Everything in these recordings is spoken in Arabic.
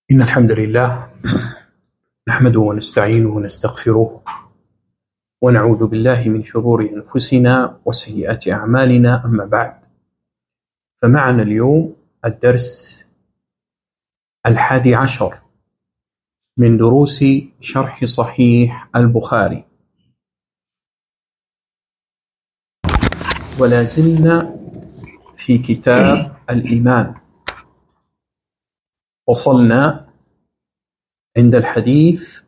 إن الحمد لله نحمده ونستعينه ونستغفره ونعوذ بالله من شرور أنفسنا وسيئات أعمالنا. أما بعد، فمعنا اليوم الدرس 11 من دروس شرح صحيح البخاري، ولا زلنا في كتاب الإيمان. وصلنا عند الحديث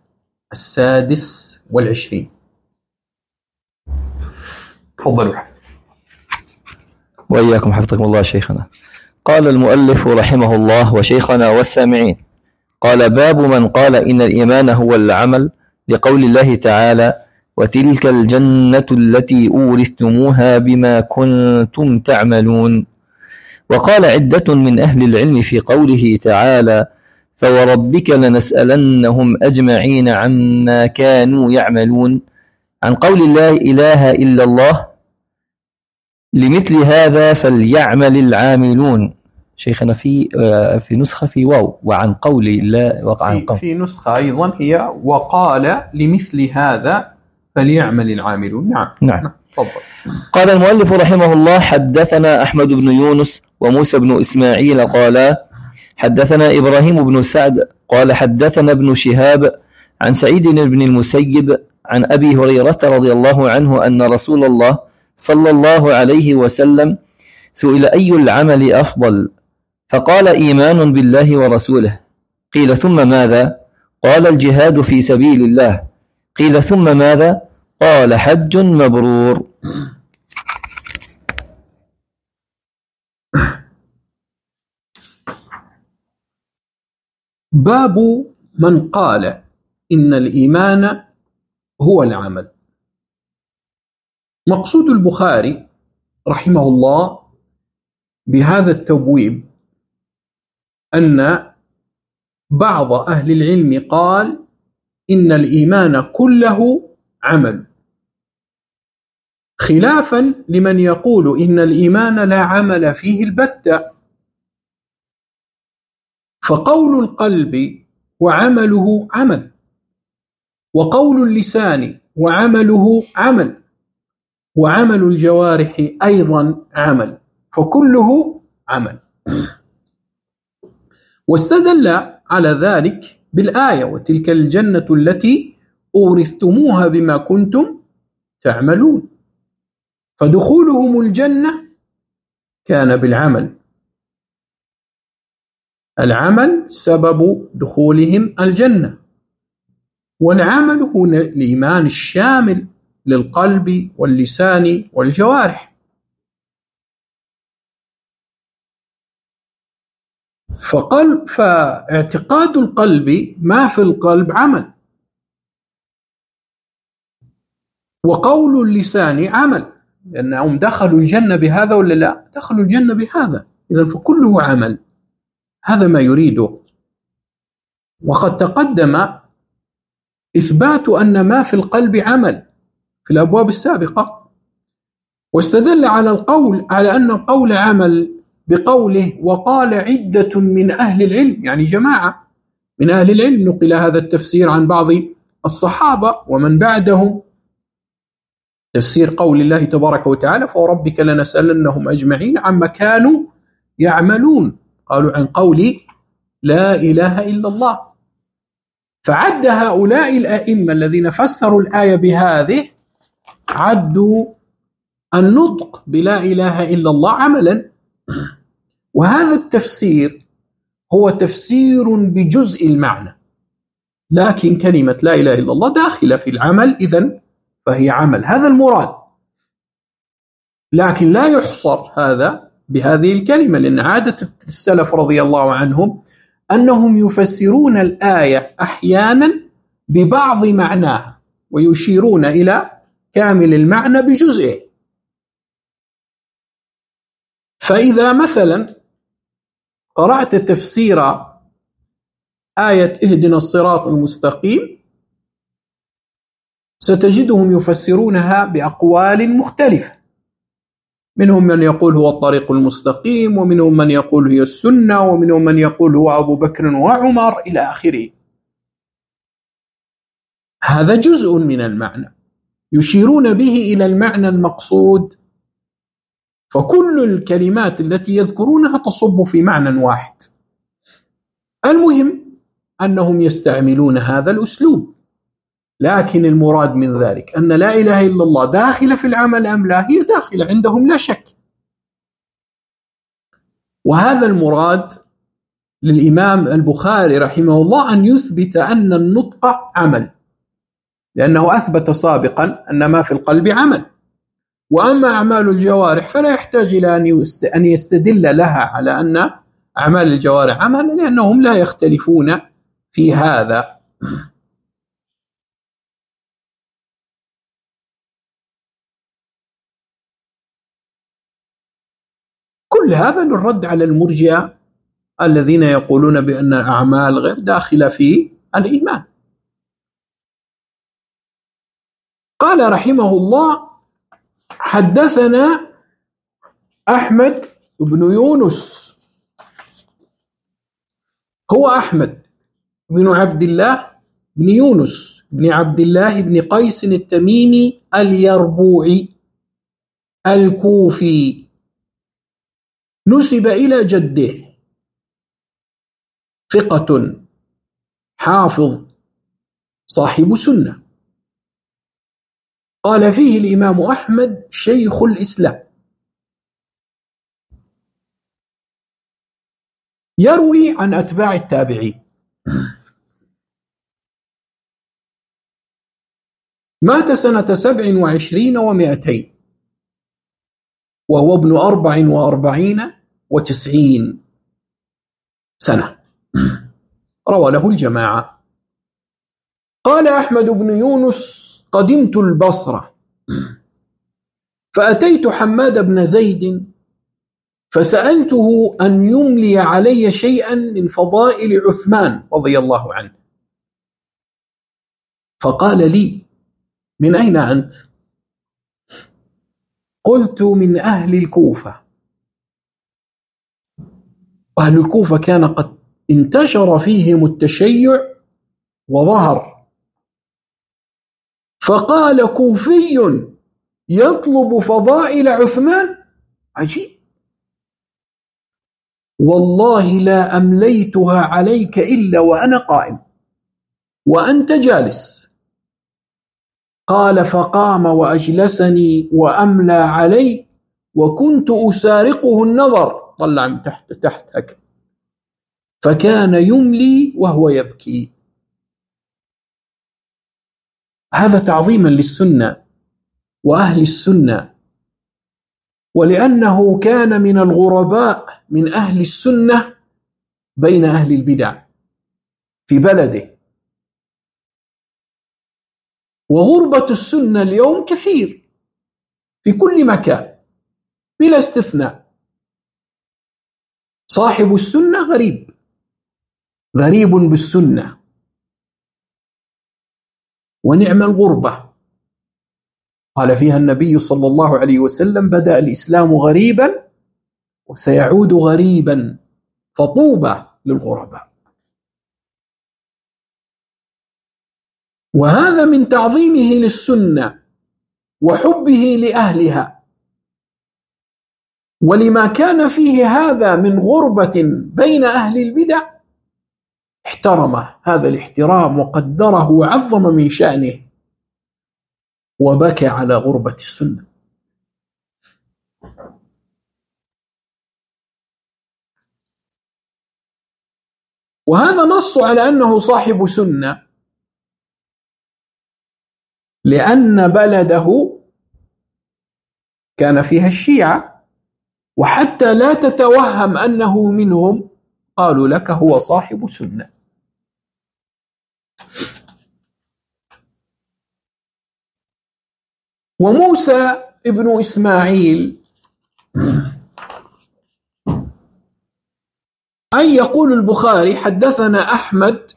26. تفضلوا. وإياكم حفظكم الله شيخنا. قال المؤلف رحمه الله وشيخنا والسامعين: قال: باب من قال إن الإيمان هو العمل، لقول الله تعالى: وتلك الجنة التي أورثتموها بما كنتم تعملون. وقال عدة من أهل العلم في قوله تعالى: فوربك لنسألنهم أجمعين عما كانوا يعملون، عن قول لا إله إلا الله: لمثل هذا فليعمل العاملون. شيخنا في نسخة في واو، وعن قول الله وعن قول في نسخة أيضا هي وقال لمثل هذا فليعمل العاملون. نعم. تفضل. قال المؤلف رحمه الله: حدثنا أحمد بن يونس وموسى بن إسماعيل قالا حدثنا إبراهيم بن سعد قال حدثنا ابن شهاب عن سعيد بن المسيب عن أبي هريرة رضي الله عنه أن رسول الله صلى الله عليه وسلم سئل: أي العمل أفضل؟ فقال: إيمان بالله ورسوله. قيل: ثم ماذا؟ قال: الجهاد في سبيل الله. قيل: ثم ماذا؟ قال: حج مبرور. باب من قال إن الإيمان هو العمل. مقصود البخاري رحمه الله بهذا التبويب أن بعض أهل العلم قال إن الإيمان كله عمل، خلافا لمن يقول إن الإيمان لا عمل فيه البتة. فقول القلب وعمله عمل، وقول اللسان وعمله عمل، وعمل الجوارح أيضا عمل، فكله عمل. واستدل على ذلك بالآية: وتلك الجنة التي أورثتموها بما كنتم تعملون. فدخولهم الجنة كان بالعمل، العمل سبب دخولهم الجنة، والعمل هو الإيمان الشامل للقلب واللسان والجوارح. فاعتقاد القلب ما في القلب عمل، وقول اللسان عمل، لأنهم دخلوا الجنة بهذا ولا لا؟ دخلوا الجنة بهذا، إذن فكله عمل. هذا ما يريده. وقد تقدم إثبات أن ما في القلب عمل في الأبواب السابقة، واستدل على أن القول عمل بقوله: وقال عدة من أهل العلم، يعني جماعة من أهل العلم. نقل هذا التفسير عن بعض الصحابة ومن بعدهم، تفسير قول الله تبارك وتعالى: فوربك لنسألنهم أجمعين عما كانوا يعملون. قالوا عن قول لا إله إلا الله. فعد هؤلاء الأئمة الذين فسروا الآية بهذه، عدوا النطق بلا إله إلا الله عملا. وهذا التفسير هو تفسير بجزء المعنى، لكن كلمة لا إله إلا الله داخلة في العمل، إذن فهي عمل، هذا المراد. لكن لا يحصر هذا بهذه الكلمة، لأن عادة السلف رضي الله عنهم أنهم يفسرون الآية أحيانا ببعض معناها ويشيرون إلى كامل المعنى بجزئه. فإذا مثلا قرأت تفسير آية اهدنا الصراط المستقيم، ستجدهم يفسرونها بأقوال مختلفة، منهم من يقول هو الطريق المستقيم، ومنهم من يقول هي السنة، ومنهم من يقول هو أبو بكر وعمر إلى آخره. هذا جزء من المعنى يشيرون به إلى المعنى المقصود، فكل الكلمات التي يذكرونها تصب في معنى واحد. المهم أنهم يستعملون هذا الأسلوب، لكن المراد من ذلك أن لا إله إلا الله داخلة في العمل أم لا؟ هي داخلة عندهم لا شك، وهذا المراد للإمام البخاري رحمه الله أن يثبت أن النطق عمل، لأنه أثبت سابقا أن ما في القلب عمل، وأما أعمال الجوارح فلا يحتاج إلى أن يستدل لها على أن أعمال الجوارح عمل، لأنهم لا يختلفون في هذا. كل هذا للرد على المرجئة الذين يقولون بأن الأعمال غير داخلة في الإيمان. قال رحمه الله: حدثنا أحمد بن يونس، هو أحمد بن عبد الله بن يونس بن عبد الله بن قيس التميمي اليربوعي الكوفي، نسب إلى جده، ثقة حافظ صاحب سنة. قال فيه الإمام أحمد شيخ الإسلام، يروي عن أتباع التابعين. مات سنة 27 و200، وهو ابن 44 و90 سنة، روى له الجماعة. قال أحمد بن يونس: قدمت البصرة فأتيت حماد بن زيد فسألته أن يملي علي شيئا من فضائل عثمان رضي الله عنه، فقال لي: من أين أنت؟ قلت: من أهل الكوفة. أهل الكوفة كان قد انتشر فيهم التشيع وظهر. فقال: كوفي يطلب فضائل عثمان؟ عجيب، والله لا أمليتها عليك إلا وأنا قائم وأنت جالس. قال: فقام وأجلسني وأملى علي، وكنت أسارقه النظر، طلع من تحت هكذا، فكان يملي وهو يبكي. هذا تعظيما للسنة وأهل السنة، ولأنه كان من الغرباء من أهل السنة بين أهل البدع في بلده. وغربة السنة اليوم كثير في كل مكان بلا استثناء. صاحب السنة غريب، غريب بالسنة، ونعم الغربة. قال فيها النبي صلى الله عليه وسلم: بدأ الإسلام غريبا وسيعود غريبا، فطوبى للغرباء. وهذا من تعظيمه للسنة وحبه لأهلها، ولما كان فيه هذا من غربة بين أهل البدع احترمه هذا الاحترام وقدره وعظم من شأنه، وبكى على غربة السنة. وهذا نص على أنه صاحب سنة، لأن بلده كان فيها الشيعة، وحتى لا تتوهم أنه منهم قالوا لك هو صاحب سنة. وموسى ابن إسماعيل أي يقول البخاري: حدثنا أحمد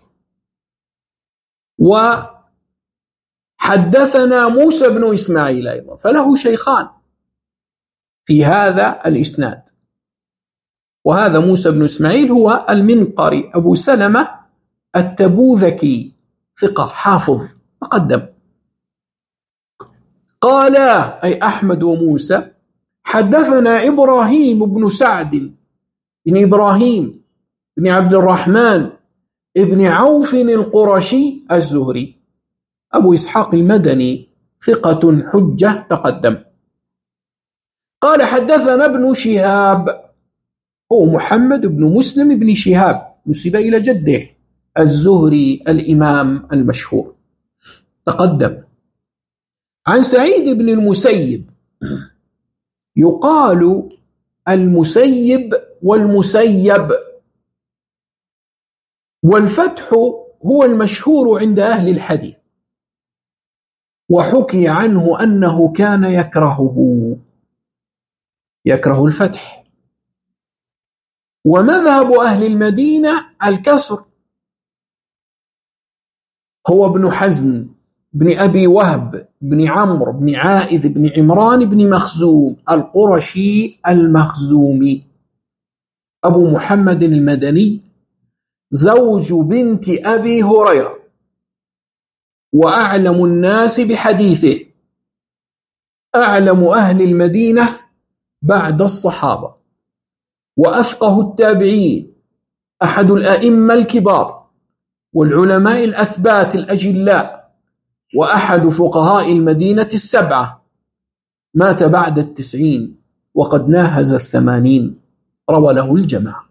وحدثنا موسى بن إسماعيل أيضا، فله شيخان. في هذا الإسناد. وهذا موسى بن إسماعيل هو المنقري أبو سلمة التبوذكي، ثقة حافظ تقدم. قال أي أحمد وموسى حدثنا إبراهيم بن سعد بن إبراهيم بن عبد الرحمن ابن عوف القرشي الزهري أبو إسحاق المدني ثقة حجة تقدم. قال حدثنا ابن شهاب هو محمد بن مسلم بن شهاب نسب إلى جده الزهري الإمام المشهور تقدم. عن سعيد بن المسيب، يقال المسيب والمسيب، والفتح هو المشهور عند أهل الحديث، وحكي عنه أنه كان يكره الفتح. ومذهب أهل المدينة الكسر، هو ابن حزن بن أبي وهب بن عمرو بن عائذ بن عمران بن مخزوم القرشي المخزومي أبو محمد المدني، زوج بنت أبي هريرة، وأعلم الناس بحديثه، أعلم أهل المدينة بعد الصحابة، وأفقه التابعين، أحد الأئمة الكبار والعلماء الأثبات الأجلاء، وأحد فقهاء المدينة السبعة، مات بعد 90 وقد ناهز 80، روى له الجماعة.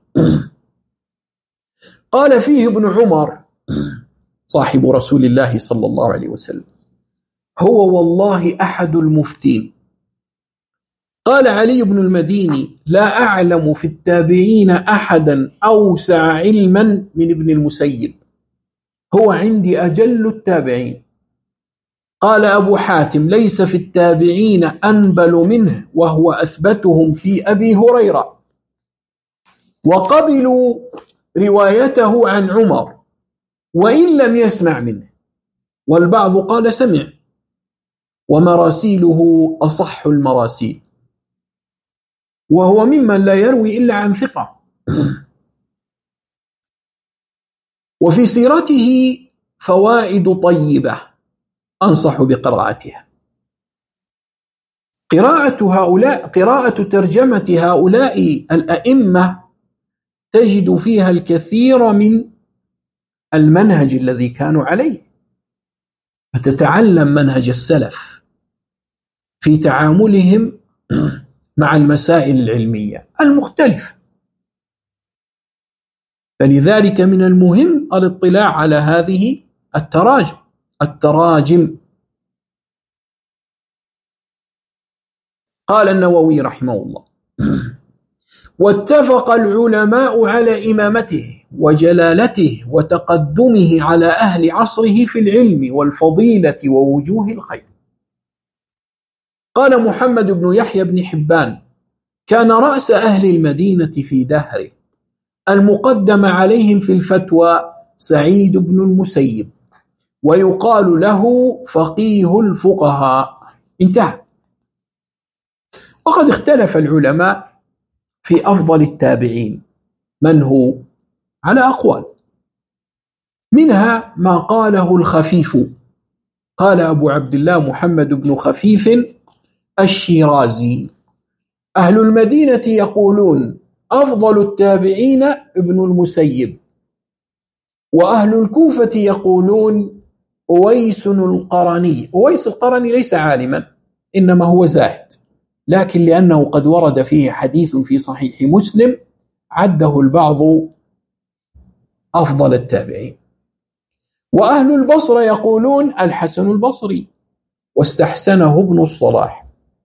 قال فيه ابن عمر صاحب رسول الله صلى الله عليه وسلم هو والله أحد المفتين. قال علي بن المديني لا أعلم في التابعين أحدا أوسع علما من ابن المسيب، هو عندي أجل التابعين. قال أبو حاتم ليس في التابعين أنبل منه، وهو أثبتهم في أبي هريرة، وقبلوا روايته عن عمر وإن لم يسمع منه، والبعض قال سمع، ومراسيله أصح المراسيل، وهو ممن لا يروي إلا عن ثقة. وفي سيرته فوائد طيبة أنصح بقراءتها. قراءة ترجمة هؤلاء الأئمة تجد فيها الكثير من المنهج الذي كانوا عليه، فتتعلم منهج السلف في تعاملهم مع المسائل العلمية المختلفة. فلذلك من المهم الاطلاع على هذه التراجم. قال النووي رحمه الله واتفق العلماء على إمامته وجلالته وتقدمه على أهل عصره في العلم والفضيلة ووجوه الخير. قال محمد بن يحيى بن حبان كان رأس أهل المدينة في دهره، المقدم عليهم في الفتوى سعيد بن المسيب، ويقال له فقيه الفقهاء. انتهى. وقد اختلف العلماء في أفضل التابعين من هو على أقوال، منها ما قاله الخفيف، قال أبو عبد الله محمد بن خفيف الشيرازي أهل المدينة يقولون أفضل التابعين ابن المسيب، وأهل الكوفة يقولون أويس القرني. أويس القرني ليس عالما، إنما هو زاهد، لكن لأنه قد ورد فيه حديث في صحيح مسلم عده البعض أفضل التابعين. وأهل البصرة يقولون الحسن البصري، واستحسنه ابن الصلاح.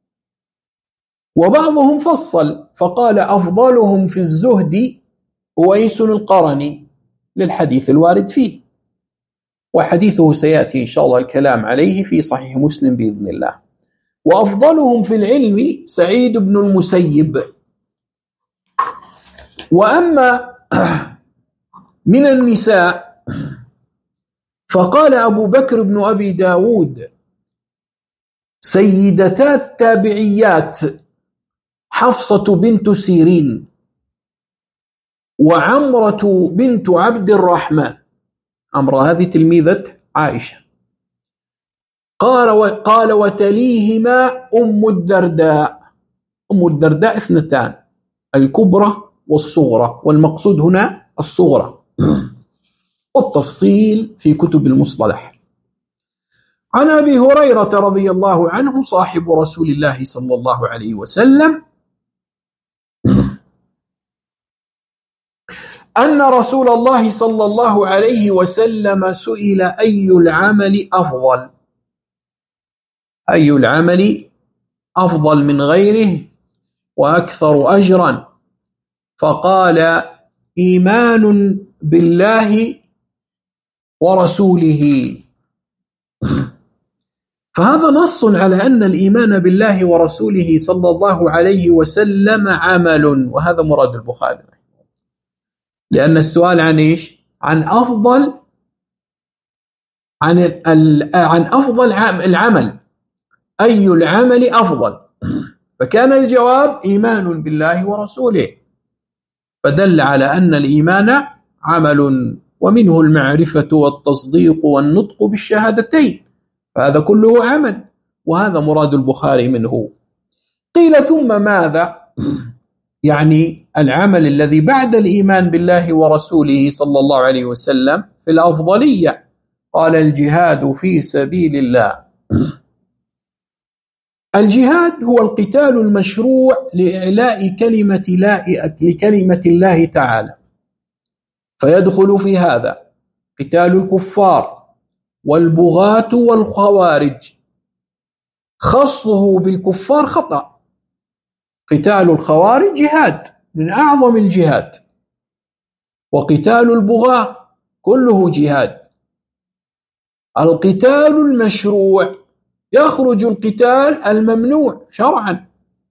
وبعضهم فصل فقال أفضلهم في الزهد أويس القرني للحديث الوارد فيه، وحديثه سيأتي إن شاء الله الكلام عليه في صحيح مسلم بإذن الله. وأفضلهم في العلم سعيد بن المسيب. وأما من النساء فقال أبو بكر بن أبي داود سيدتا التابعيات حفصة بنت سيرين وعمرة بنت عبد الرحمن. عمرة هذه تلميذة عائشة. قال وتليهما أم الدرداء. أم الدرداء 2، الكبرى والصغرى، والمقصود هنا الصغرى، والتفصيل في كتب المصطلح. عن أبي هريرة رضي الله عنه صاحب رسول الله صلى الله عليه وسلم أن رسول الله صلى الله عليه وسلم سئل أي العمل أفضل، أي العمل أفضل من غيره وأكثر أجرا، فقال إيمان بالله ورسوله. فهذا نص على أن الإيمان بالله ورسوله صلى الله عليه وسلم عمل، وهذا مراد البخاري، لأن السؤال عن إيش؟ عن أفضل العمل، أي العمل أفضل، فكان الجواب إيمان بالله ورسوله، فدل على أن الإيمان عمل، ومنه المعرفة والتصديق والنطق بالشهادتين، فهذا كله عمل، وهذا مراد البخاري منه. قيل ثم ماذا؟ يعني العمل الذي بعد الإيمان بالله ورسوله صلى الله عليه وسلم في الأفضلية. قال الجهاد في سبيل الله. الجهاد هو القتال المشروع لإعلاء كلمة الله تعالى، فيدخل في هذا قتال الكفار والبغاة والخوارج. خصه بالكفار خطأ، قتال الخوارج جهاد من أعظم الجهاد، وقتال البغاة كله جهاد. القتال المشروع يخرج القتال الممنوع شرعا،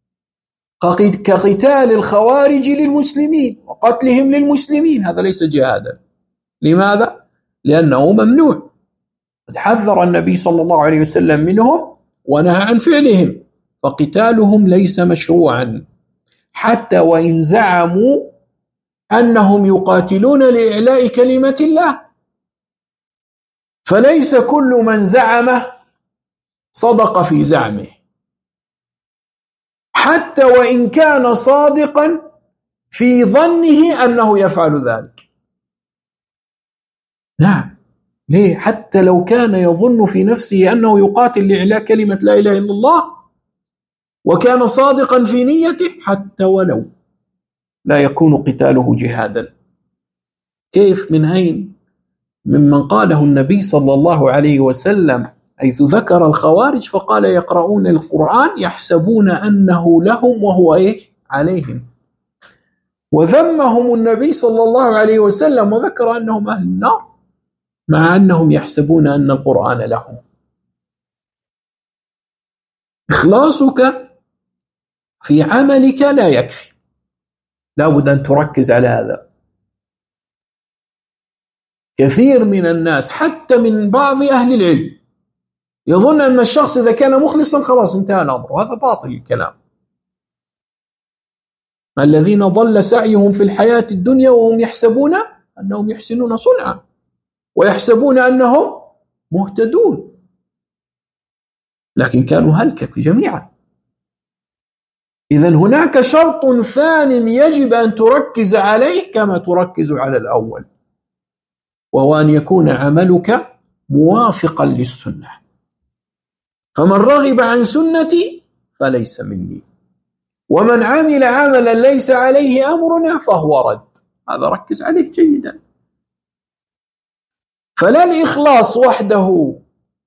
كقتال الخوارج للمسلمين وقتلهم للمسلمين، هذا ليس جهادا. لماذا؟ لأنه ممنوع، قد حذر النبي صلى الله عليه وسلم منهم ونهى عن فعلهم، فقتالهم ليس مشروعا، حتى وإن زعموا أنهم يقاتلون لإعلاء كلمة الله، فليس كل من زعمه صدق في زعمه، حتى وإن كان صادقا في ظنه أنه يفعل ذلك. نعم، ليه؟ حتى لو كان يظن في نفسه أنه يقاتل لإعلاء كلمة لا إله إلا الله وكان صادقا في نيته، حتى ولو لا يكون قتاله جهادا. كيف؟ من أين؟ ممن قاله النبي صلى الله عليه وسلم حيث ذكر الخوارج فقال يقرؤون القرآن يحسبون أنه لهم وهو إيش؟ عليهم. وذمهم النبي صلى الله عليه وسلم وذكر أنهم أهل النار مع أنهم يحسبون أن القرآن لهم. إخلاصك في عملك لا يكفي، لا بد أن تركز على هذا. كثير من الناس حتى من بعض أهل العلم يظن أن الشخص إذا كان مخلصا خلاص انتهى الأمر، وهذا باطل الكلام. الذين ضل سعيهم في الحياة الدنيا وهم يحسبون أنهم يحسنون صنعا ويحسبون أنهم مهتدون، لكن كانوا هلكة جميعا. إذن هناك شرط ثاني يجب أن تركز عليه كما تركز على الأول، وهو أن يكون عملك موافقا للسنة. فمن رغب عن سنتي فليس مني، ومن عمل عملا ليس عليه أمرنا فهو رد. هذا ركز عليه جيدا. فلا الإخلاص وحده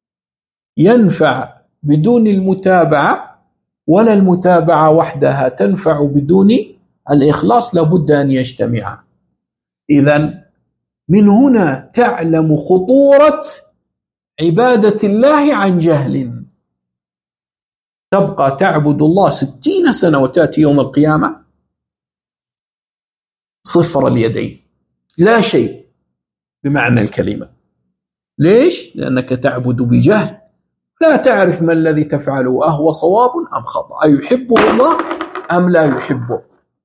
ينفع بدون المتابعة، ولا المتابعة وحدها تنفع بدون الإخلاص، لابد أن يجتمعا. إذن من هنا تعلم خطورة عبادة الله عن جهل. تبقى تعبد الله 60 سنة وتأتي يوم القيامة صفر اليدين، لا شيء بمعنى الكلمة. ليش؟ لأنك تعبد بجهل، لا تعرف ما الذي تفعله أهو صواب أم خطأ، أيحبه الله أم لا يحبه.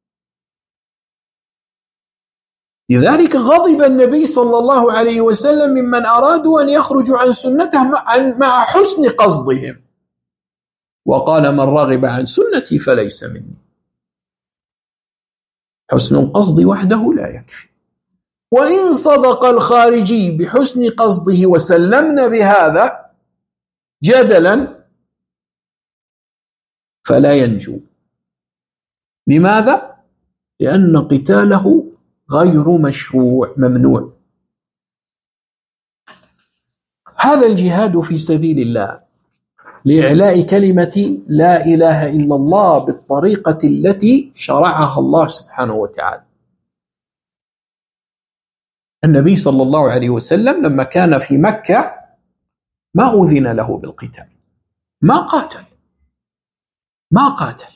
لذلك غضب النبي صلى الله عليه وسلم ممن أرادوا أن يخرجوا عن سنته مع حسن قصدهم، وقال من رغب عن سنتي فليس مني. حسن القصد وحده لا يكفي، وإن صدق الخارجي بحسن قصده وسلمنا بهذا جدلا فلا ينجو. لماذا؟ لأن قتاله غير مشروع، ممنوع. هذا الجهاد في سبيل الله لإعلاء كلمة لا إله إلا الله بالطريقة التي شرعها الله سبحانه وتعالى. النبي صلى الله عليه وسلم لما كان في مكة ما أذن له بالقتال، ما قاتل.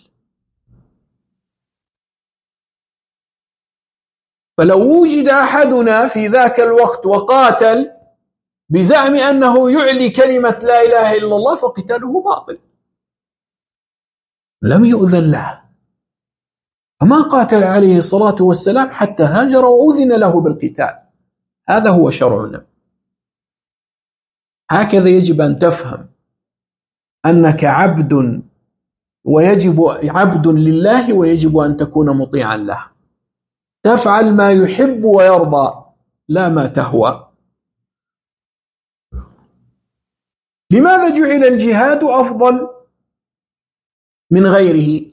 فلو وجد أحدنا في ذاك الوقت وقاتل بزعم أنه يعلي كلمة لا إله إلا الله فقتاله باطل، لم يؤذن له، فما قاتل عليه الصلاة والسلام حتى هاجر وأذن له بالقتال. هذا هو شرعنا. هكذا يجب أن تفهم أنك عبد، ويجب عبد لله، ويجب أن تكون مطيعا له، تفعل ما يحب ويرضى لا ما تهوى. لماذا جعل الجهاد أفضل من غيره؟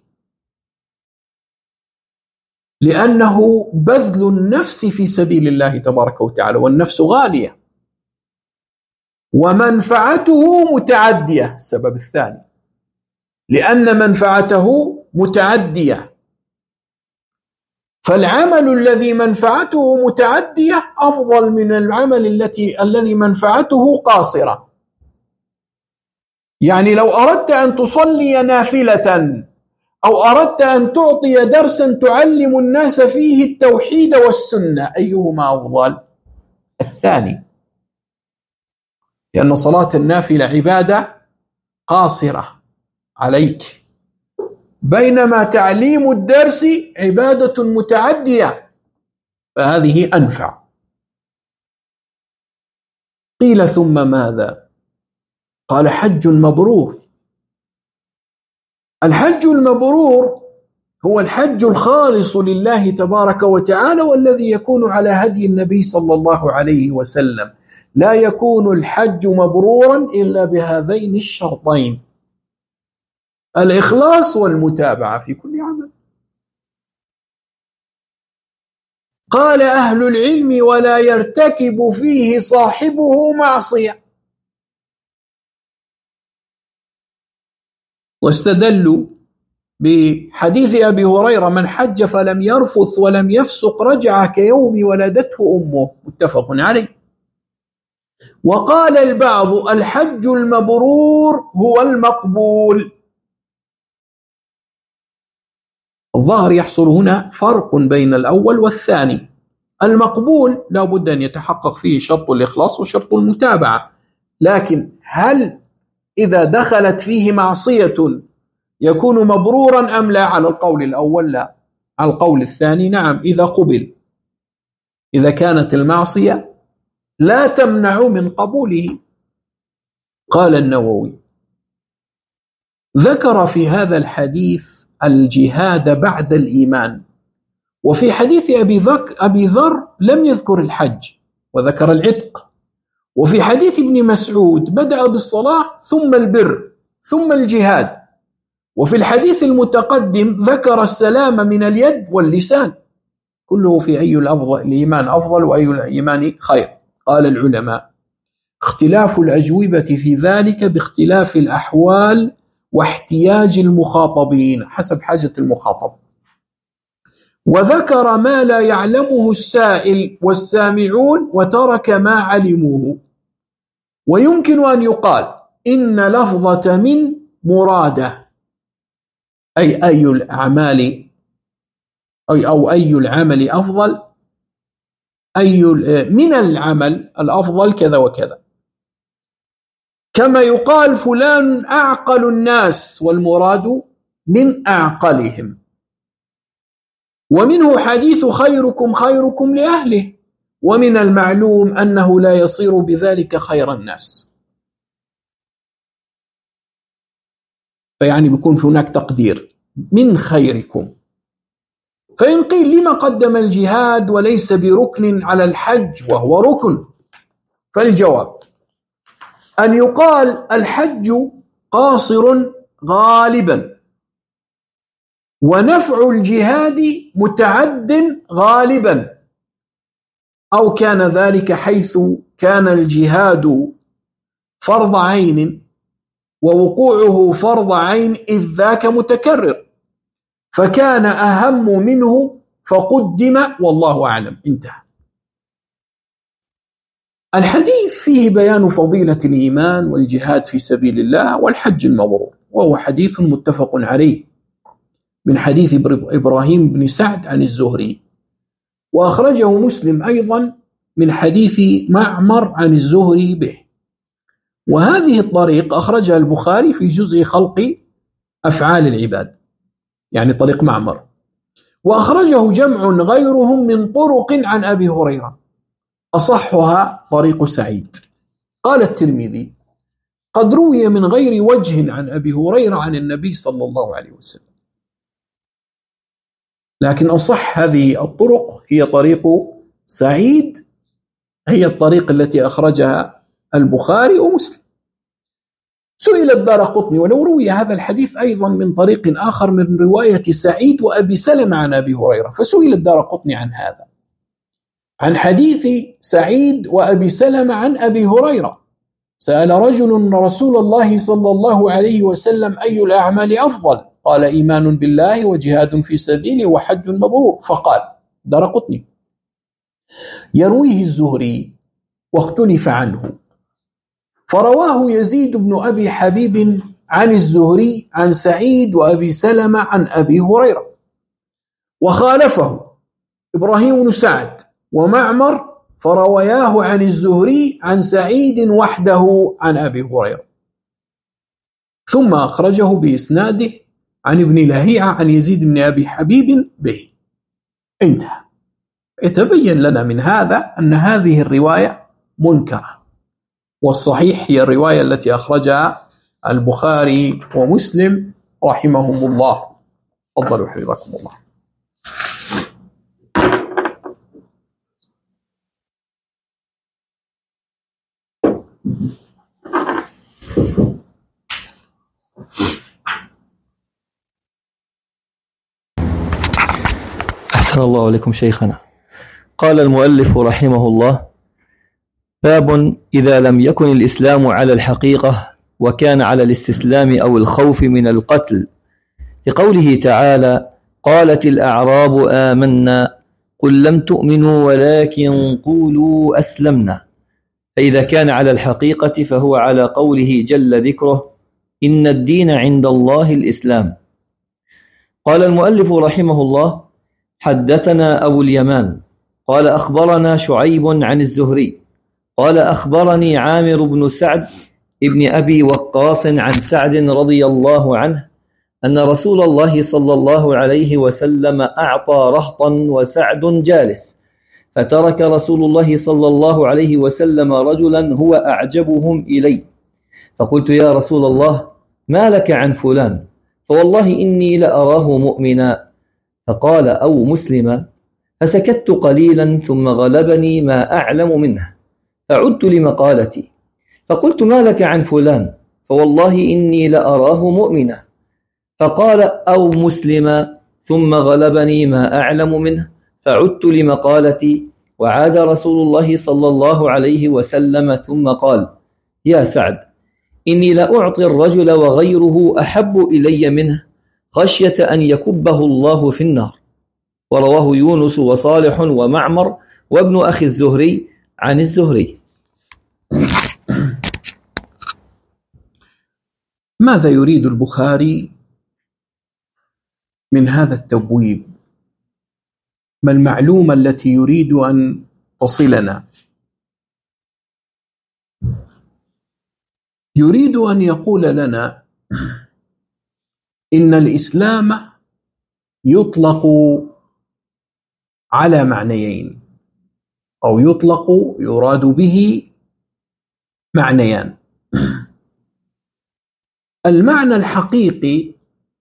لأنه بذل النفس في سبيل الله تبارك وتعالى، والنفس غالية ومنفعته متعدية. السبب الثاني لأن منفعته متعدية، فالعمل الذي منفعته متعدية أفضل من العمل الذي منفعته قاصرة. يعني لو أردت أن تصلي نافلة أو أردت أن تعطي درسا تعلم الناس فيه التوحيد والسنة، أيهما أفضل؟ الثاني، لأن صلاة النافلة عبادة قاصرة عليك، بينما تعليم الدرس عبادة متعدية، فهذه أنفع. قيل ثم ماذا؟ قال حج مبرور. الحج المبرور هو الحج الخالص لله تبارك وتعالى، والذي يكون على هدي النبي صلى الله عليه وسلم. لا يكون الحج مبرورا إلا بهذين الشرطين: الإخلاص والمتابعة في كل عمل. قال أهل العلم: ولا يرتكب فيه صاحبه معصية. واستدلوا بحديث أبي هريرة: من حج فلم يرفث ولم يفسق رجع كيوم ولدته أمه، متفق عليه. وقال البعض: الحج المبرور هو المقبول. الظاهر يحصل هنا فرق بين الأول والثاني. المقبول لا بد أن يتحقق فيه شرط الإخلاص وشرط المتابعة، لكن هل إذا دخلت فيه معصية يكون مبرورا أم لا؟ على القول الأول لا، على القول الثاني نعم، إذا قبل، إذا كانت المعصية لا تمنع من قبوله. قال النووي: ذكر في هذا الحديث الجهاد بعد الإيمان، وفي حديث أبي ذر لم يذكر الحج وذكر العتق، وفي حديث ابن مسعود بدأ بالصلاة ثم البر ثم الجهاد، وفي الحديث المتقدم ذكر السلام من اليد واللسان، كله في أي الإيمان أفضل وأي الإيمان خير. قال العلماء: اختلاف الأجوبة في ذلك باختلاف الأحوال واحتياج المخاطبين حسب حاجة المخاطب. وذكر ما لا يعلمه السائل والسامعون وترك ما علموه. ويمكن أن يقال إن لفظة من مرادة، أي الأعمال أو أي العمل أفضل، من العمل الأفضل كذا وكذا، كما يقال فلان أعقل الناس، والمراد من أعقلهم. ومنه حديث خيركم خيركم لأهله، ومن المعلوم أنه لا يصير بذلك خير الناس. فيعني بيكون في هناك تقدير من خيركم. فإن قيل لما قدم الجهاد وليس بركن على الحج وهو ركن؟ فالجواب أن يقال الحج قاصر غالبا، ونفع الجهاد متعد غالبا، أو كان ذلك حيث كان الجهاد فرض عين ووقوعه فرض عين إذ ذاك متكرر، فكان أهم منه فقدم والله أعلم. انتهى. الحديث فيه بيان فضيلة الإيمان والجهاد في سبيل الله والحج المبرور، وهو حديث متفق عليه من حديث إبراهيم بن سعد عن الزهري، وأخرجه مسلم أيضا من حديث معمر عن الزهري به. وهذه الطريق أخرجها البخاري في جزء خلق أفعال العباد، يعني طريق معمر، وأخرجه جمع غيرهم من طرق عن أبي هريرة، أصحها طريق سعيد. قال الترمذي قد روي من غير وجه عن أبي هريرة عن النبي صلى الله عليه وسلم، لكن أصح هذه الطرق هي طريق سعيد، هي الطريق التي أخرجها البخاري ومسلم. سئل الدارقطني ولو روي هذا الحديث أيضا من طريق آخر من رواية سعيد وأبي سلمة عن أبي هريرة، فسئل الدارقطني عن هذا، عن حديث سعيد وأبي سلمة عن أبي هريرة. سأل رجل رسول الله صلى الله عليه وسلم أي الأعمال أفضل؟ قال إيمان بالله وجهاد في سبيله وحج مبرور. فقال دارقطني يرويه الزهري واختلف عنه، فرواه يزيد بن أبي حبيب عن الزهري عن سعيد وأبي سلمة عن أبي هريرة، وخالفه إبراهيم بن سعد ومعمر فروياه عن الزهري عن سعيد وحده عن أبي هريرة، ثم أخرجه بإسناده عن ابن لهيعة عن يزيد بن أبي حبيب به. انتهى. يتبين لنا من هذا أن هذه الرواية منكرة، والصحيح هي الرواية التي أخرجها البخاري ومسلم رحمهم الله. تفضلوا حفظكم الله. أحسن الله عليكم شيخنا. قال المؤلف رحمه الله: باب إذا لم يكن الإسلام على الحقيقة وكان على الاستسلام أو الخوف من القتل، لقوله تعالى: قالت الأعراب آمنا قل لم تؤمنوا ولكن قولوا أسلمنا. فإذا كان على الحقيقة فهو على قوله جل ذكره: إن الدين عند الله الإسلام. قال المؤلف رحمه الله: حدثنا أبو اليمان قال أخبرنا شعيب عن الزهري قال أخبرني عامر بن سعد ابن أبي وقاص عن سعد رضي الله عنه أن رسول الله صلى الله عليه وسلم أعطى رهطا وسعد جالس، فترك رسول الله صلى الله عليه وسلم رجلا هو أعجبهم إلي، فقلت: يا رسول الله ما لك عن فلان؟ فوالله إني لأراه مؤمنا. فقال: أو مسلما. فسكت قليلا ثم غلبني ما أعلم منه، فعدت لمقالتي فقلت: ما لك عن فلان؟ فوالله إني لأراه مؤمنا. فقال: أو مسلما. ثم غلبني ما أعلم منه، فعدت لمقالتي، وعاد رسول الله صلى الله عليه وسلم ثم قال: يا سعد إني لأعطي الرجل وغيره أحب إلي منه خشية أن يكبه الله في النار. ورواه يونس وصالح ومعمر وابن أخي الزهري عن الزهري. ماذا يريد البخاري من هذا التبويب؟ ما المعلومة التي يريد أن تصلنا؟ يريد أن يقول لنا إن الإسلام يطلق على معنيين، أو يطلق يراد به معنيان. المعنى الحقيقي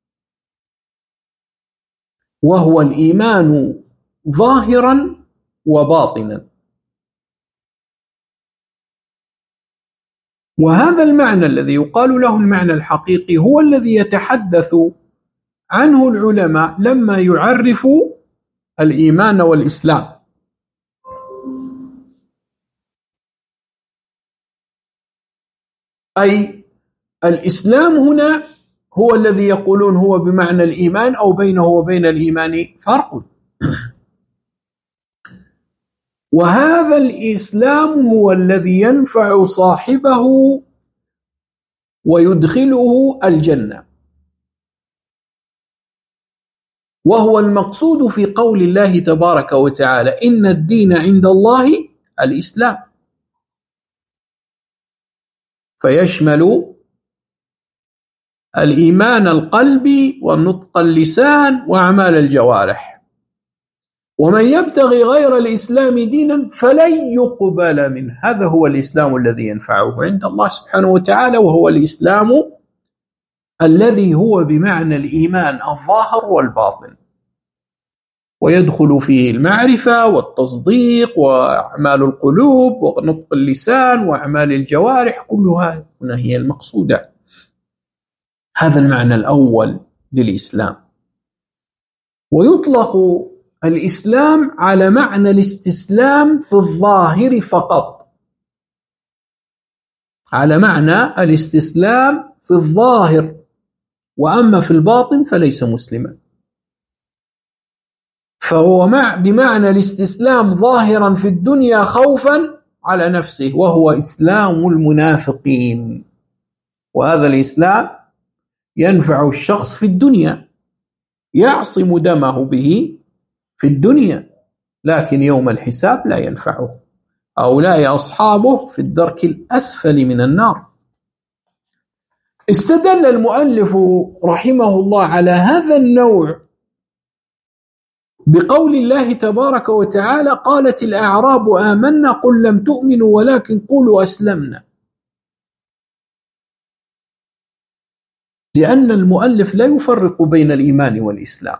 وهو الإيمان ظاهرا وباطنا، وهذا المعنى الذي يقال له المعنى الحقيقي هو الذي يتحدث عنه العلماء لما يعرفوا الإيمان والإسلام. أي الإسلام هنا هو الذي يقولون هو بمعنى الإيمان، أو بينه وبين الإيمان فرق. وهذا الإسلام هو الذي ينفع صاحبه ويدخله الجنة، وهو المقصود في قول الله تبارك وتعالى: إن الدين عند الله الإسلام، فيشمل الإيمان القلبي والنطق اللسان وأعمال الجوارح. ومن يبتغي غير الإسلام دينا فلن يقبل منه. هذا هو الإسلام الذي ينفعه عند الله سبحانه وتعالى، وهو الإسلام الذي هو بمعنى الإيمان الظاهر والباطن، ويدخل فيه المعرفة والتصديق وأعمال القلوب ونطق اللسان وأعمال الجوارح، كلها هنا هي المقصودة. هذا المعنى الأول للإسلام. ويطلق الإسلام على معنى الاستسلام في الظاهر فقط، على معنى الاستسلام في الظاهر، وأما في الباطن فليس مسلما. فهو بمعنى الاستسلام ظاهرا في الدنيا خوفا على نفسه، وهو إسلام المنافقين. وهذا الإسلام ينفع الشخص في الدنيا، يعصم دمه به في الدنيا، لكن يوم الحساب لا ينفعه. هؤلاء أصحابه في الدرك الأسفل من النار. استدل المؤلف رحمه الله على هذا النوع بقول الله تبارك وتعالى: قالت الأعراب آمنا قل لم تؤمنوا ولكن قولوا أسلمنا. لأن المؤلف لا يفرق بين الإيمان والإسلام،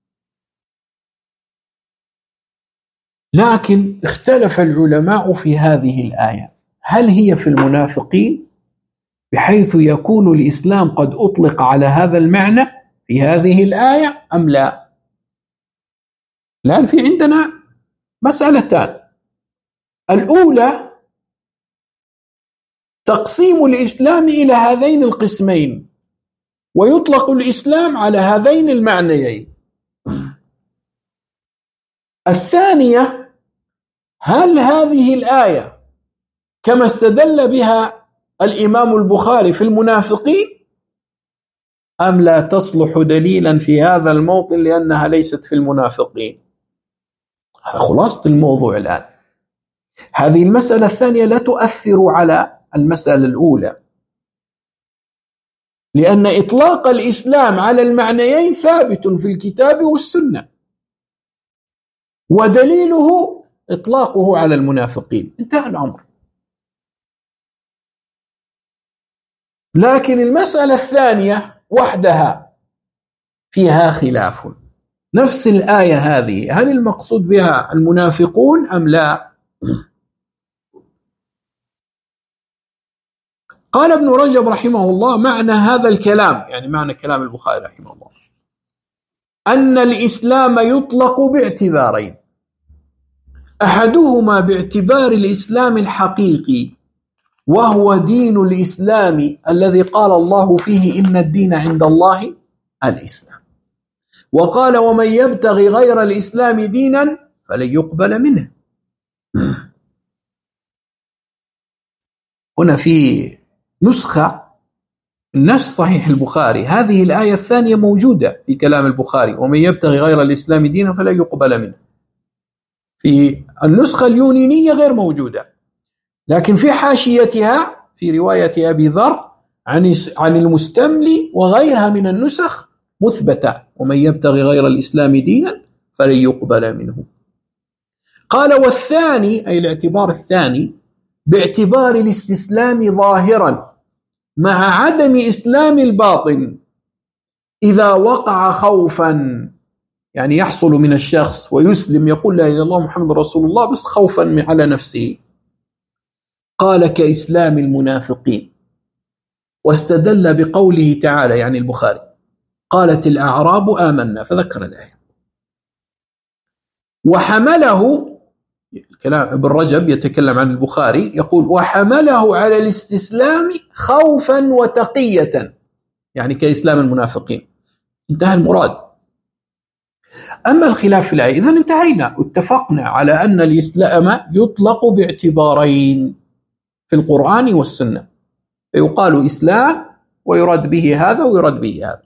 لكن اختلف العلماء في هذه الآية، هل هي في المنافقين بحيث يكون الإسلام قد أطلق على هذا المعنى في هذه الآية أم لا؟ الآن في عندنا مسألتان. الأولى تقسيم الإسلام إلى هذين القسمين، ويطلق الإسلام على هذين المعنيين. الثانية، هل هذه الآية كما استدل بها الإمام البخاري في المنافقين أم لا تصلح دليلا في هذا الموطن لأنها ليست في المنافقين؟ هذا خلاصة الموضوع الآن. هذه المسألة الثانية لا تؤثر على المسألة الأولى، لأن إطلاق الإسلام على المعنيين ثابت في الكتاب والسنة، ودليله إطلاقه على المنافقين، انتهى الأمر. لكن المسألة الثانية وحدها فيها خلاف. نفس الآية هذه هل المقصود بها المنافقون أم لا؟ قال ابن رجب رحمه الله: معنى هذا الكلام، يعني معنى كلام البخاري رحمه الله، أن الإسلام يطلق باعتبارين: أحدهما باعتبار الإسلام الحقيقي، وهو دين الإسلام الذي قال الله فيه: إن الدين عند الله الإسلام، وقال: ومن يبتغي غير الإسلام دينا فلن يقبل منه. هنا في نسخة نفس صحيح البخاري هذه الآية الثانية موجودة في كلام البخاري: ومن يبتغي غير الإسلام دينا فلن يقبل منه. في النسخة اليونانية غير موجودة، لكن في حاشيتها في رواية أبي ذر عن المستملي وغيرها من النسخ مثبتة: ومن يبتغي غير الإسلام دينا فلن يقبل منه. قال والثاني أي الاعتبار الثاني باعتبار الاستسلام ظاهرا مع عدم إسلام الباطن إذا وقع خوفا، يعني يحصل من الشخص ويسلم يقول لا إله إلا الله محمد رسول الله بس خوفا على نفسه. قال كإسلام المنافقين، واستدل بقوله تعالى يعني البخاري قالت الأعراب آمنا فذكر الآية. وحمله الكلام ابن رجب يتكلم عن البخاري يقول وحمله على الاستسلام خوفا وتقية، يعني كإسلام المنافقين. انتهى المراد. أما الخلاف في الآية إذن انتهينا، اتفقنا على أن الإسلام يطلق باعتبارين في القرآن والسنة، فيقال إسلام ويراد به هذا ويراد به هذا.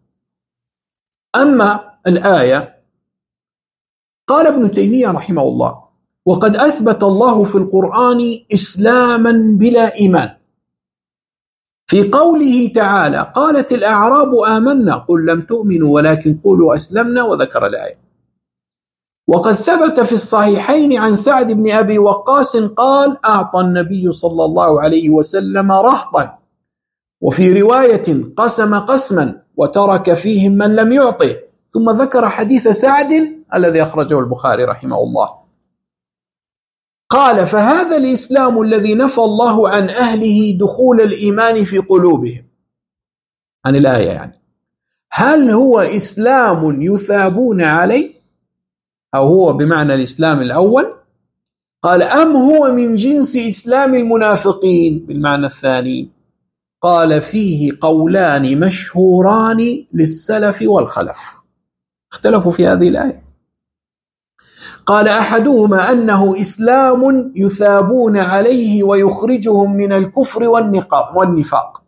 أما الآية قال ابن تيمية رحمه الله وقد أثبت الله في القرآن إسلاما بلا إيمان في قوله تعالى قالت الأعراب آمنا قل لم تؤمنوا ولكن قولوا أسلمنا وذكر الآية. وقد ثبت في الصحيحين عن سعد بن أبي وقاص قال أعطى النبي صلى الله عليه وسلم رهطا، وفي رواية قسم قسما وترك فيهم من لم يعطه، ثم ذكر حديث سعد الذي أخرجه البخاري رحمه الله. قال فهذا الإسلام الذي نفى الله عن أهله دخول الإيمان في قلوبهم، عن الآية يعني، هل هو إسلام يثابون عليه أو هو بمعنى الإسلام الأول؟ قال أم هو من جنس إسلام المنافقين بالمعنى الثاني؟ قال فيه قولان مشهوران للسلف والخلف، اختلفوا في هذه الآية. قال أحدهما أنه إسلام يثابون عليه ويخرجهم من الكفر والنفاق،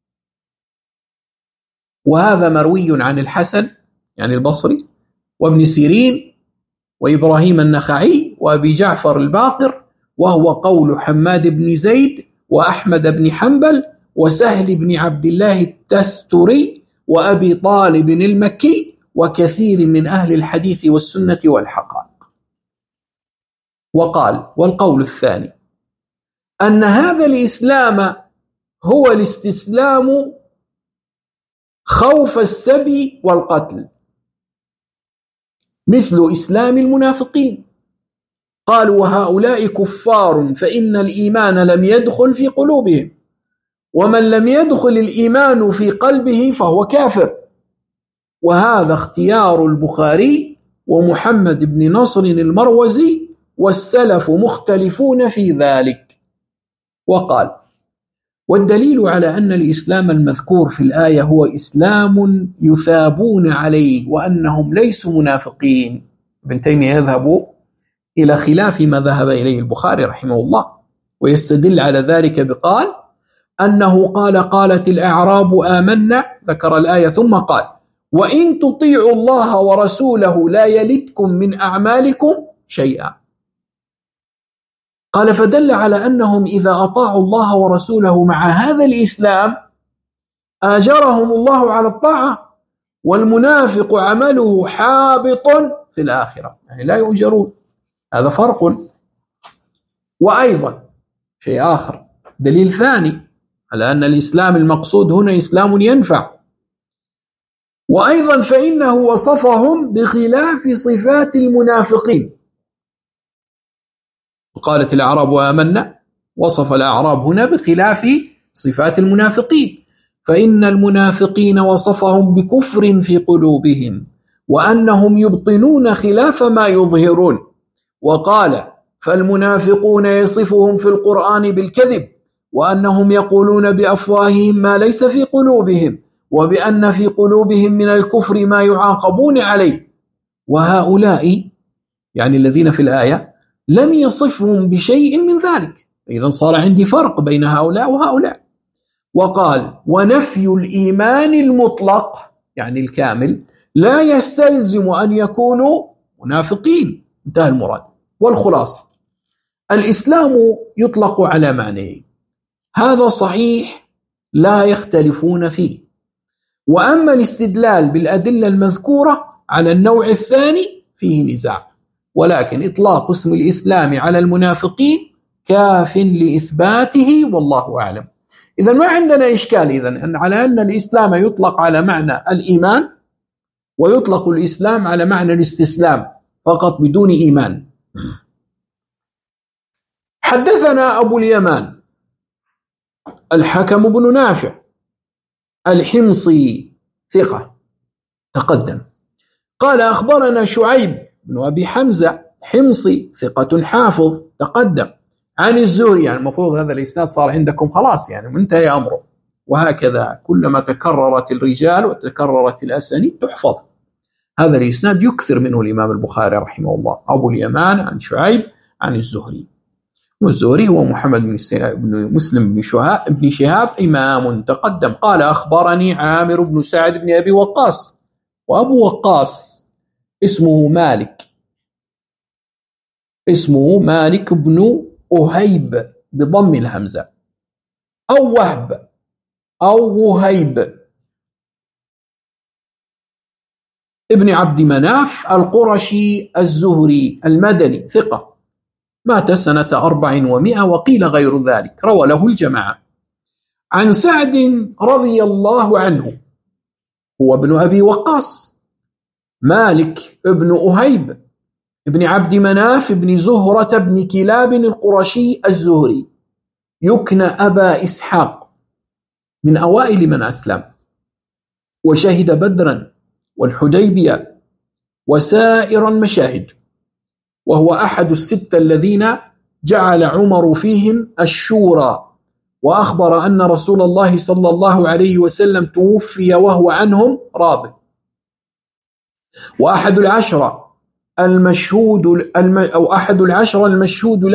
وهذا مروي عن الحسن يعني البصري وابن سيرين وإبراهيم النخعي وأبي جعفر الباقر، وهو قول حماد بن زيد وأحمد بن حنبل وسهل بن عبد الله التستري وأبي طالب المكي وكثير من أهل الحديث والسنة والحقائق. وقال والقول الثاني أن هذا الإسلام هو الاستسلام خوف السبي والقتل مثل إسلام المنافقين. قالوا وهؤلاء كفار فإن الإيمان لم يدخل في قلوبهم، ومن لم يدخل الإيمان في قلبه فهو كافر. وهذا اختيار البخاري ومحمد بن نصر المروزي، والسلف مختلفون في ذلك. وقال والدليل على أن الإسلام المذكور في الآية هو إسلام يثابون عليه وأنهم ليسوا منافقين. ابن تيمية يذهب إلى خلاف ما ذهب إليه البخاري رحمه الله، ويستدل على ذلك بقال أنه قال قالت الأعراب آمنا، ذكر الآية ثم قال وإن تطيعوا الله ورسوله لا يلدكم من أعمالكم شيئا. قال فدل على أنهم إذا أطاعوا الله ورسوله مع هذا الإسلام آجرهم الله على الطاعة، والمنافق عمله حابط في الآخرة، يعني لا يؤجرون. هذا فرق. وأيضا شيء آخر دليل ثاني على أن الإسلام المقصود هنا إسلام ينفع. وأيضا فإنه وصفهم بخلاف صفات المنافقين، وقالت الأعراب آمنا، وصف الأعراب هنا بخلاف صفات المنافقين، فإن المنافقين وصفهم بكفر في قلوبهم وأنهم يبطنون خلاف ما يظهرون. وقال فالمنافقون يصفهم في القرآن بالكذب، وأنهم يقولون بأفواههم ما ليس في قلوبهم، وبأن في قلوبهم من الكفر ما يعاقبون عليه. وهؤلاء يعني الذين في الآية لم يصفهم بشيء من ذلك، إذن صار عندي فرق بين هؤلاء وهؤلاء. وقال ونفي الإيمان المطلق يعني الكامل لا يستلزم أن يكونوا منافقين. انتهى المراد. والخلاصة الإسلام يطلق على معنيين، هذا صحيح لا يختلفون فيه. وأما الاستدلال بالأدلة المذكورة على النوع الثاني فيه نزاع، ولكن إطلاق اسم الإسلام على المنافقين كاف لإثباته والله أعلم. إذا ما عندنا إشكال إذن على أن الإسلام يطلق على معنى الإيمان، ويطلق الإسلام على معنى الاستسلام فقط بدون إيمان. حدثنا أبو اليمان الحكم بن نافع الحمصي ثقة تقدم، قال أخبرنا شعيب بن أبي حمزة حمصي ثقة حافظ تقدم، عن الزهري. يعني المفروض هذا الإسناد صار عندكم خلاص يعني منتهي أمره، وهكذا كلما تكررت الرجال وتكررت الأسانيد تحفظ. هذا الإسناد يكثر منه الإمام البخاري رحمه الله، أبو اليمان عن شعيب عن الزهري، والزهري هو محمد بن مسلم بن شهاب إمام تقدم. قال أخبرني عامر بن سعد بن أبي وقاص، وأبو وقاص اسمه مالك بن أهيب بضم الهمزة، أو وهب أو وهيب ابن عبد مناف القرشي الزهري المدني ثقة، مات سنة 400 وقيل غير ذلك، روى له الجماعة. عن سعد رضي الله عنه، هو ابن أبي وقاص مالك ابن أهيب ابن عبد مناف ابن زهرة ابن كلاب القرشي الزهري، يكنى أبا إسحاق، من أوائل من أسلم، وشهد بدرا والحديبية وسائر المشاهد، وهو أحد الستة الذين جعل عمر فيهم الشورى، وأخبر أن رسول الله صلى الله عليه وسلم توفي وهو عنهم راض. وأحد العشرة المشهود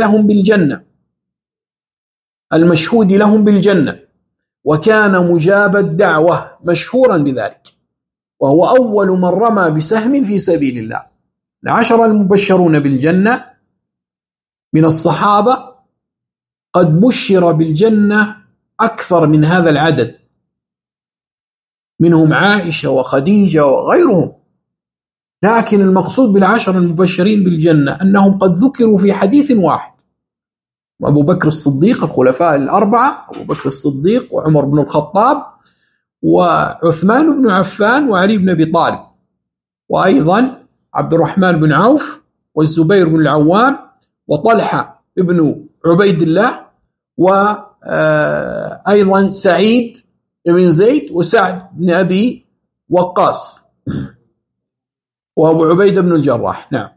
لهم بالجنة، وكان مجاب الدعوة مشهورا بذلك، وهو أول من رمى بسهم في سبيل الله. 10 المبشرون بالجنة من الصحابة قد بشر بالجنة أكثر من هذا العدد، منهم عائشة وخديجة وغيرهم، لكن المقصود بال10 المبشرين بالجنة أنهم قد ذكروا في حديث واحد: أبو بكر الصديق، الخلفاء الأربعة، أبو بكر الصديق وعمر بن الخطاب وعثمان بن عفان وعلي بن أبي طالب، وأيضا عبد الرحمن بن عوف والزبير بن العوام وطلحة بن عبيد الله، وأيضا سعيد بن زيد وسعد بن أبي وقاص وأبو عبيدة بن الجراح. نعم.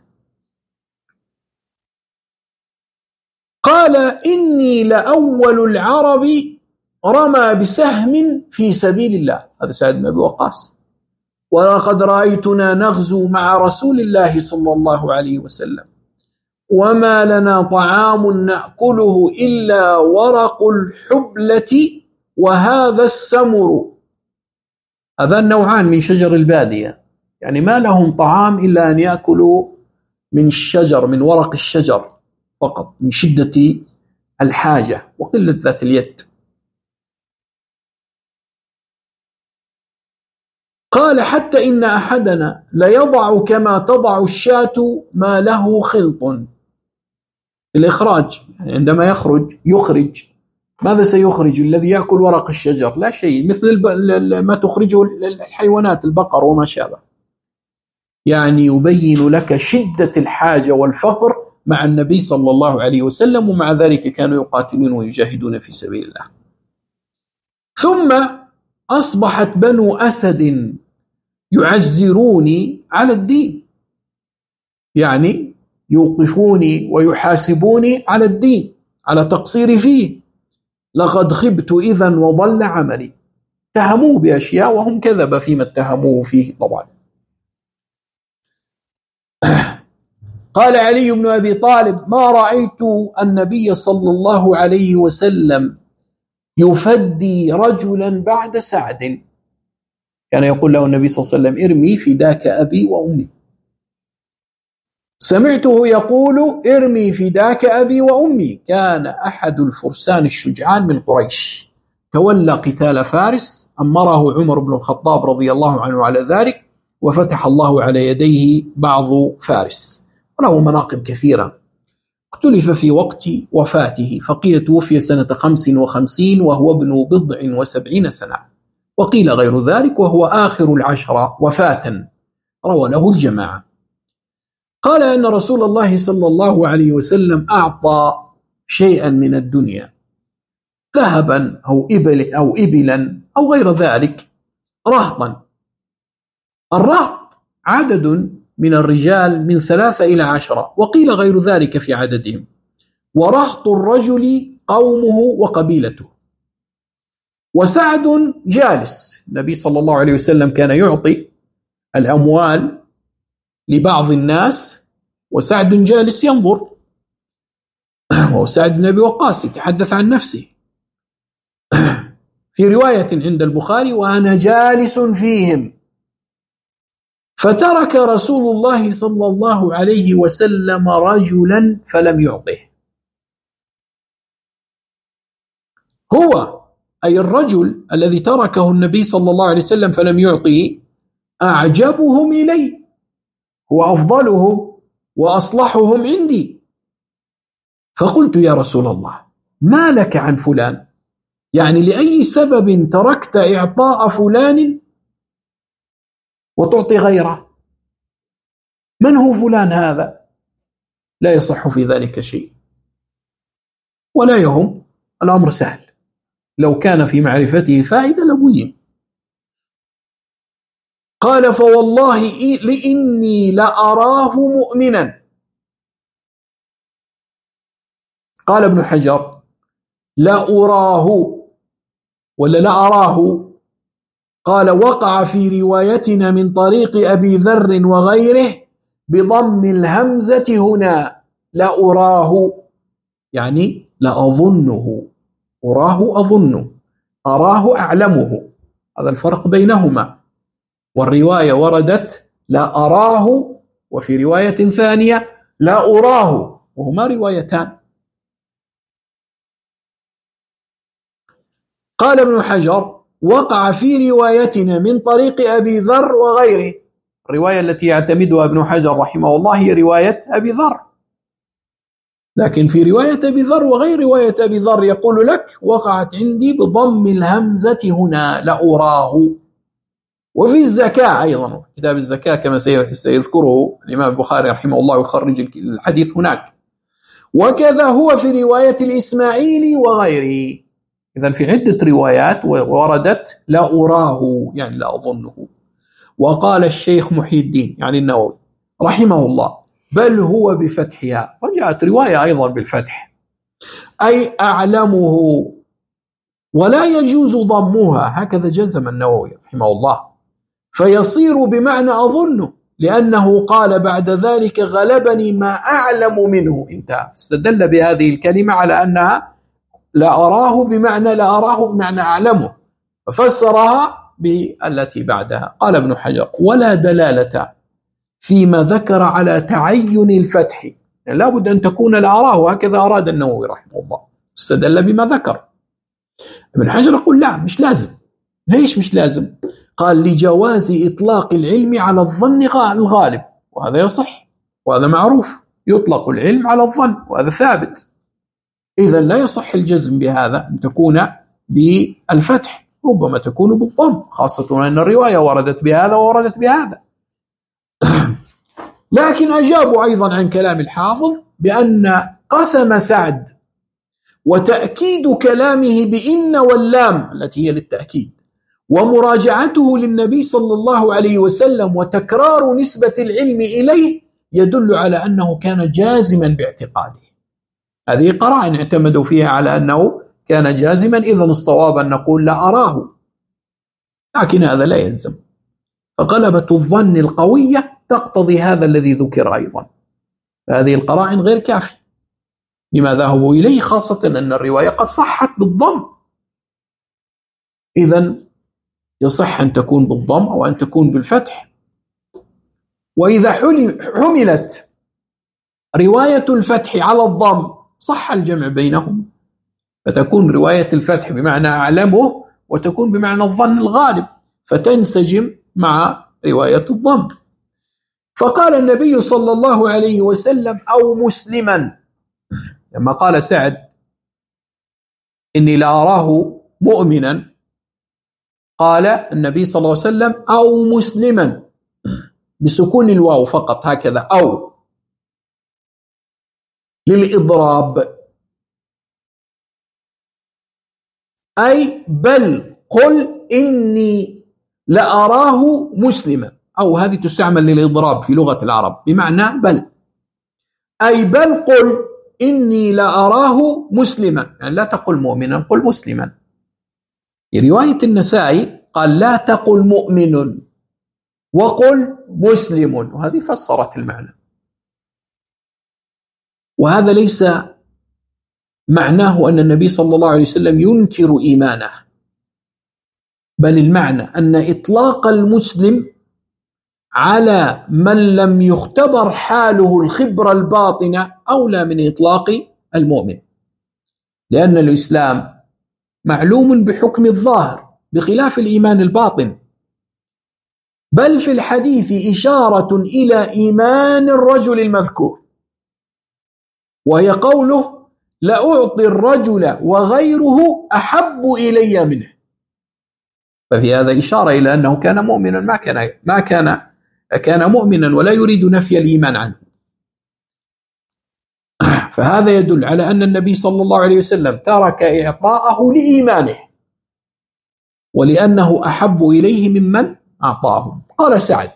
قال: إني لأول العرب رمى بسهم في سبيل الله، هذا سعد بن أبي وقاص، ولقد رأيتنا نغزو مع رسول الله صلى الله عليه وسلم، وما لنا طعام نأكله إلا ورق الحبلة وهذا السمر. هذا النوعان من شجر البادية، يعني ما لهم طعام إلا أن يأكلوا من الشجر، من ورق الشجر فقط، من شدة الحاجة وقلة ذات اليد. قال: حتى إن أحدنا ليضع كما تضع الشاة ما له خلط. الإخراج، يعني عندما يخرج ماذا سيخرج الذي يأكل ورق الشجر؟ لا شيء، مثل ما تخرجه الحيوانات، البقر وما شابه. يعني يبين لك شدة الحاجة والفقر مع النبي صلى الله عليه وسلم، ومع ذلك كانوا يقاتلون ويجاهدون في سبيل الله. ثم أصبحت بنو أسد يعزروني على الدين، يعني يوقفوني ويحاسبوني على الدين، على تقصيري فيه. لقد خبت إذا وضل عملي. اتهموه بأشياء وهم كذب فيما اتهموه فيه طبعا. قال علي بن أبي طالب: ما رأيت النبي صلى الله عليه وسلم يفدي رجلا بعد سعد. كان يقول له النبي صلى الله عليه وسلم: ارمي فداك أبي وأمي. سمعته يقول: ارمي فداك أبي وأمي. كان أحد الفرسان الشجعان من قريش، تولى قتال فارس، أمره عمر بن الخطاب رضي الله عنه على ذلك، وفتح الله على يديه بعض فارس، له مناقب كثيرة. اختلف في وقت وفاته، فقيل توفي سنة 55 وهو ابن 70 سنة، وقيل غير ذلك وهو آخر 10 وفاة، روى له الجماعة. قال أن رسول الله صلى الله عليه وسلم أعطى شيئا من الدنيا، ذهبا أو إبلا أو غير ذلك، رهطا. الرهط عدد من الرجال من 3 إلى 10، وقيل غير ذلك في عددهم. ورهط الرجل قومه وقبيلته. وسعد جالس، النبي صلى الله عليه وسلم كان يعطي الأموال لبعض الناس وسعد جالس ينظر، وسعد بن أبي وقاص يتحدث عن نفسه في رواية عند البخاري: وأنا جالس فيهم فترك رسول الله صلى الله عليه وسلم رجلا فلم يعطه. هو أي الرجل الذي تركه النبي صلى الله عليه وسلم فلم يعطيه أعجبهم إلي، هو أفضلهم وأصلحهم عندي. فقلت: يا رسول الله، ما لك عن فلان؟ يعني لأي سبب تركت إعطاء فلان وتعطي غيره؟ من هو فلان هذا؟ لا يصح في ذلك شيء ولا يهم، الأمر سهل، لو كان في معرفته فائدة لبين. قال: فوالله لإني لأراه مؤمنا. قال ابن حجر: لأراه ولا لأراه؟ قال: وقع في روايتنا من طريق أبي ذر وغيره بضم الهمزة هنا، لأراه يعني لأظنه، أراه أظنه، أراه أعلمه، هذا الفرق بينهما. والرواية وردت لا أراه، وفي رواية ثانية لا أراه، وهما روايتان. قال ابن حجر: وقع في روايتنا من طريق أبي ذر وغيره. الرواية التي يعتمدها ابن حجر رحمه الله هي رواية أبي ذر، لكن في رواية أبي ذر وغير رواية أبي ذر يقول لك: وقعت عندي بضم الهمزة هنا لأراه. وفي الزكاة أيضا، كتاب الزكاة كما سيذكره الإمام البخاري رحمه الله ويخرج الحديث هناك. وكذا هو في رواية الإسماعيلي وغيره. إذن في عدة روايات وردت لا أراه يعني لا أظنه. وقال الشيخ محي الدين يعني النووي رحمه الله: بل هو بفتحها، وجاءت رواية أيضا بالفتح، أي أعلمه، ولا يجوز ضمها، هكذا جزم النووي رحمه الله، فيصير بمعنى أظنه، لأنه قال بعد ذلك: غلبني ما أعلم منه، انتهى. استدل بهذه الكلمة على أنها لا أراه بمعنى أعلمه، ففسرها بالتي بعدها. قال ابن حجر: ولا دلالة فيما ذكر على تعين الفتح، يعني لا بد أن تكون لا أراه، هكذا أراد النووي رحمه الله، استدل بما ذكر. ابن حجر يقول: لا، مش لازم. ليش مش لازم؟ قال: لجواز إطلاق العلم على الظن الغالب، وهذا يصح وهذا معروف، يطلق العلم على الظن وهذا ثابت. إذا لا يصح الجزم بهذا، أن تكون بالفتح، ربما تكون بالضم، خاصة أن الرواية وردت بهذا ووردت بهذا. لكن أجابوا أيضا عن كلام الحافظ بأن قسم سعد وتأكيد كلامه بإن واللام التي هي للتأكيد، ومراجعته للنبي صلى الله عليه وسلم، وتكرار نسبة العلم إليه، يدل على أنه كان جازما باعتقاده. هذه قرائن اعتمدوا فيها على أنه كان جازما. إذن الصواب أن نقول لا أراه، لكن هذا لا يلزم، فغلبة الظن القوية تقتضي هذا الذي ذكر أيضا. هذه القرائن غير كافية لما ذهبوا إليه، خاصة أن الرواية قد صحت بالضم. إذن يصح أن تكون بالضم أو أن تكون بالفتح. وإذا حملت رواية الفتح على الضم صح الجمع بينهم، فتكون رواية الفتح بمعنى أعلمه، وتكون بمعنى الظن الغالب، فتنسجم مع رواية الضم. فقال النبي صلى الله عليه وسلم أو مسلما، لما قال سعد إني لأراه مؤمنا، قال النبي صلى الله عليه وسلم أو مسلما بسكون الواو فقط هكذا، أو للإضراب، أي بل قل إني لأراه مسلما، أو هذه تستعمل للإضراب في لغة العرب بمعنى بل، أي بل قل إني لأراه مسلما، يعني لا تقل مؤمنا، قل مسلما. في رواية النسائي قال لا تقل مؤمن وقل مسلم، وهذه فسرت المعنى. وهذا ليس معناه أن النبي صلى الله عليه وسلم ينكر إيمانه، بل المعنى أن إطلاق المسلم على من لم يختبر حاله الخبرة الباطنة أولى من إطلاق المؤمن، لأن الإسلام معلوم بحكم الظاهر بخلاف الإيمان الباطن. بل في الحديث إشارة إلى إيمان الرجل المذكور، وهي قوله لأعطي الرجل وغيره أحب إلي منه، ففي هذا إشارة إلى أنه كان مؤمنا، ما كان مؤمنا ولا يريد نفي الإيمان عنه. فهذا يدل على أن النبي صلى الله عليه وسلم ترك إعطاءه لإيمانه ولأنه أحب إليه ممن أعطاه. قال سعد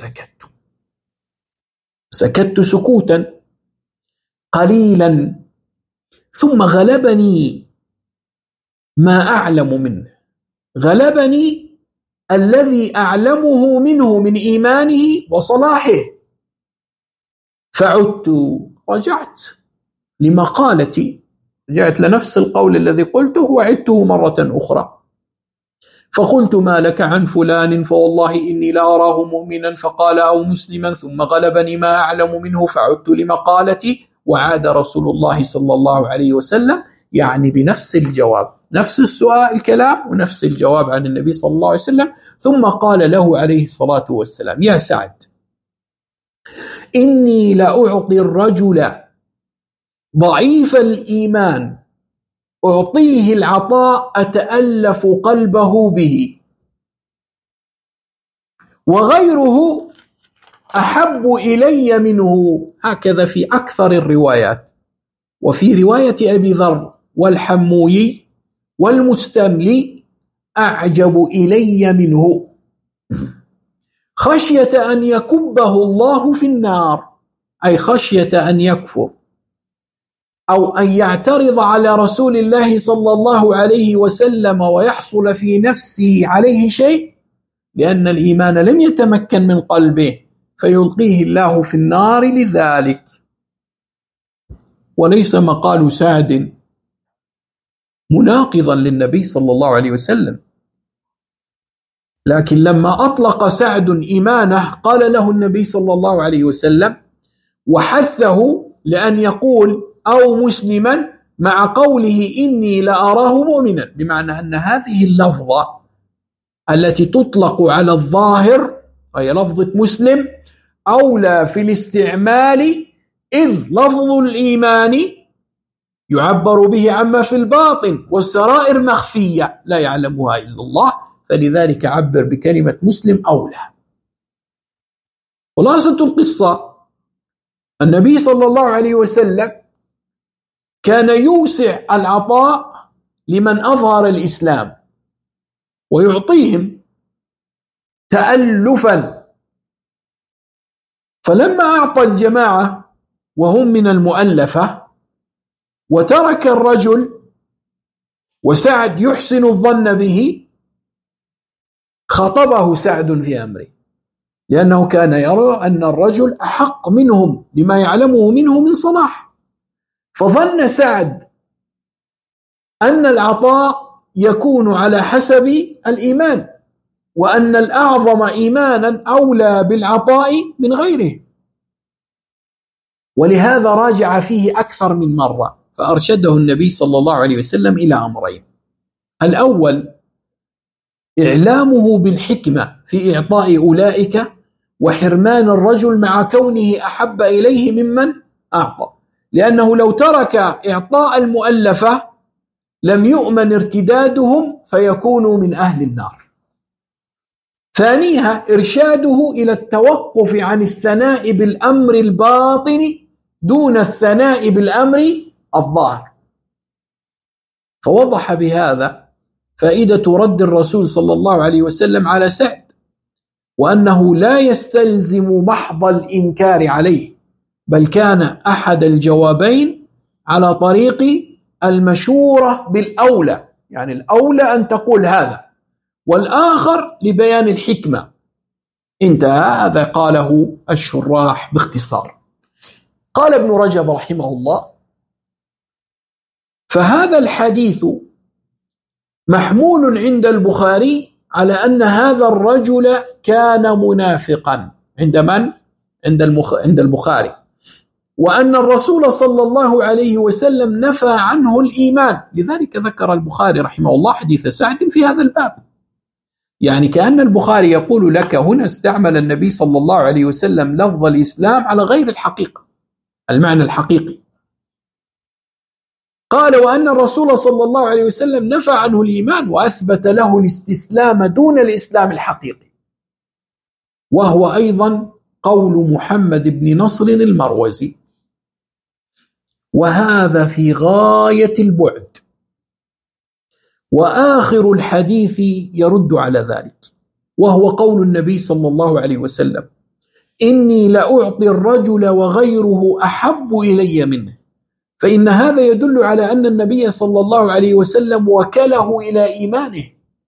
سكت سكوتا قليلا، ثم غلبني ما أعلم منه، غلبني الذي أعلمه منه من إيمانه وصلاحه، فعدت، رجعت لمقالتي، رجعت لنفس القول الذي قلته وعدته مرة أخرى، فقلت ما لك عن فلان فوالله إني لأراه مؤمنا، فقال أو مسلما، ثم غلبني ما أعلم منه فعدت لمقالتي، وعاد رسول الله صلى الله عليه وسلم يعني بنفس الجواب، نفس السؤال الكلام ونفس الجواب عن النبي صلى الله عليه وسلم. ثم قال له عليه الصلاة والسلام يا سعد إني لأعطي الرجل ضعيف الإيمان أعطيه العطاء أتألف قلبه به، وغيره أحب إلي منه، هكذا في أكثر الروايات. وفي رواية أبي ذر والحموي والمستملي أعجب إلي منه، خشية أن يكبه الله في النار، أي خشية أن يكفر أو أن يعترض على رسول الله صلى الله عليه وسلم ويحصل في نفسه عليه شيء، لأن الإيمان لم يتمكن من قلبه فيلقيه الله في النار لذلك. وليس مقال سعد مناقضا للنبي صلى الله عليه وسلم، لكن لما أطلق سعد إيمانه قال له النبي صلى الله عليه وسلم وحثه لأن يقول أو مسلما مع قوله إني لأراه مؤمنا، بمعنى أن هذه اللفظة التي تطلق على الظاهر وهي لفظة مسلم أولى في الاستعمال، إذ لفظ الإيمان يعبر به عما في الباطن والسرائر مخفية لا يعلمها إلا الله، فلذلك عبر بكلمة مسلم أولى. خلاصة القصة النبي صلى الله عليه وسلم كان يوسع العطاء لمن أظهر الإسلام ويعطيهم تألفا، فلما أعطى الجماعة وهم من المؤلفة وترك الرجل وسعد يحسن الظن به، خطبه سعد في أمره، لأنه كان يرى أن الرجل أحق منهم لما يعلمه منه من صلاح، فظن سعد أن العطاء يكون على حسب الإيمان، وأن الأعظم إيمانا أولى بالعطاء من غيره، ولهذا راجع فيه أكثر من مرة، فأرشده النبي صلى الله عليه وسلم إلى أمرين: الأول إعلامه بالحكمة في إعطاء أولئك وحرمان الرجل مع كونه أحب إليه ممن أعطى، لأنه لو ترك إعطاء المؤلفة لم يؤمن ارتدادهم فيكونوا من أهل النار. ثانيها إرشاده إلى التوقف عن الثناء بالأمر الباطن دون الثناء بالأمر الظاهر، فوضح بهذا فائدة رد الرسول صلى الله عليه وسلم على سعد، وأنه لا يستلزم محض الإنكار عليه، بل كان أحد الجوابين على طريق المشورة بالأولى، يعني الأولى أن تقول هذا، والآخر لبيان الحكمة. انتهى. هذا قاله الشراح باختصار. قال ابن رجب رحمه الله: فهذا الحديث محمول عند البخاري على أن هذا الرجل كان منافقا. عند من؟ عند البخاري. وأن الرسول صلى الله عليه وسلم نفى عنه الإيمان، لذلك ذكر البخاري رحمه الله حديث سعد في هذا الباب. يعني كأن البخاري يقول لك هنا استعمل النبي صلى الله عليه وسلم لفظ الإسلام على غير الحقيقة، المعنى الحقيقي. قال: وأن الرسول صلى الله عليه وسلم نفى عنه الإيمان وأثبت له الاستسلام دون الإسلام الحقيقي، وهو أيضا قول محمد بن نصر المروزي، وهذا في غاية البعد. وآخر الحديث يرد على ذلك، وهو قول النبي صلى الله عليه وسلم: إني لأعطي الرجل وغيره أحب إلي منه، فإن هذا يدل على أن النبي صلى الله عليه وسلم وكله إلى إيمانه،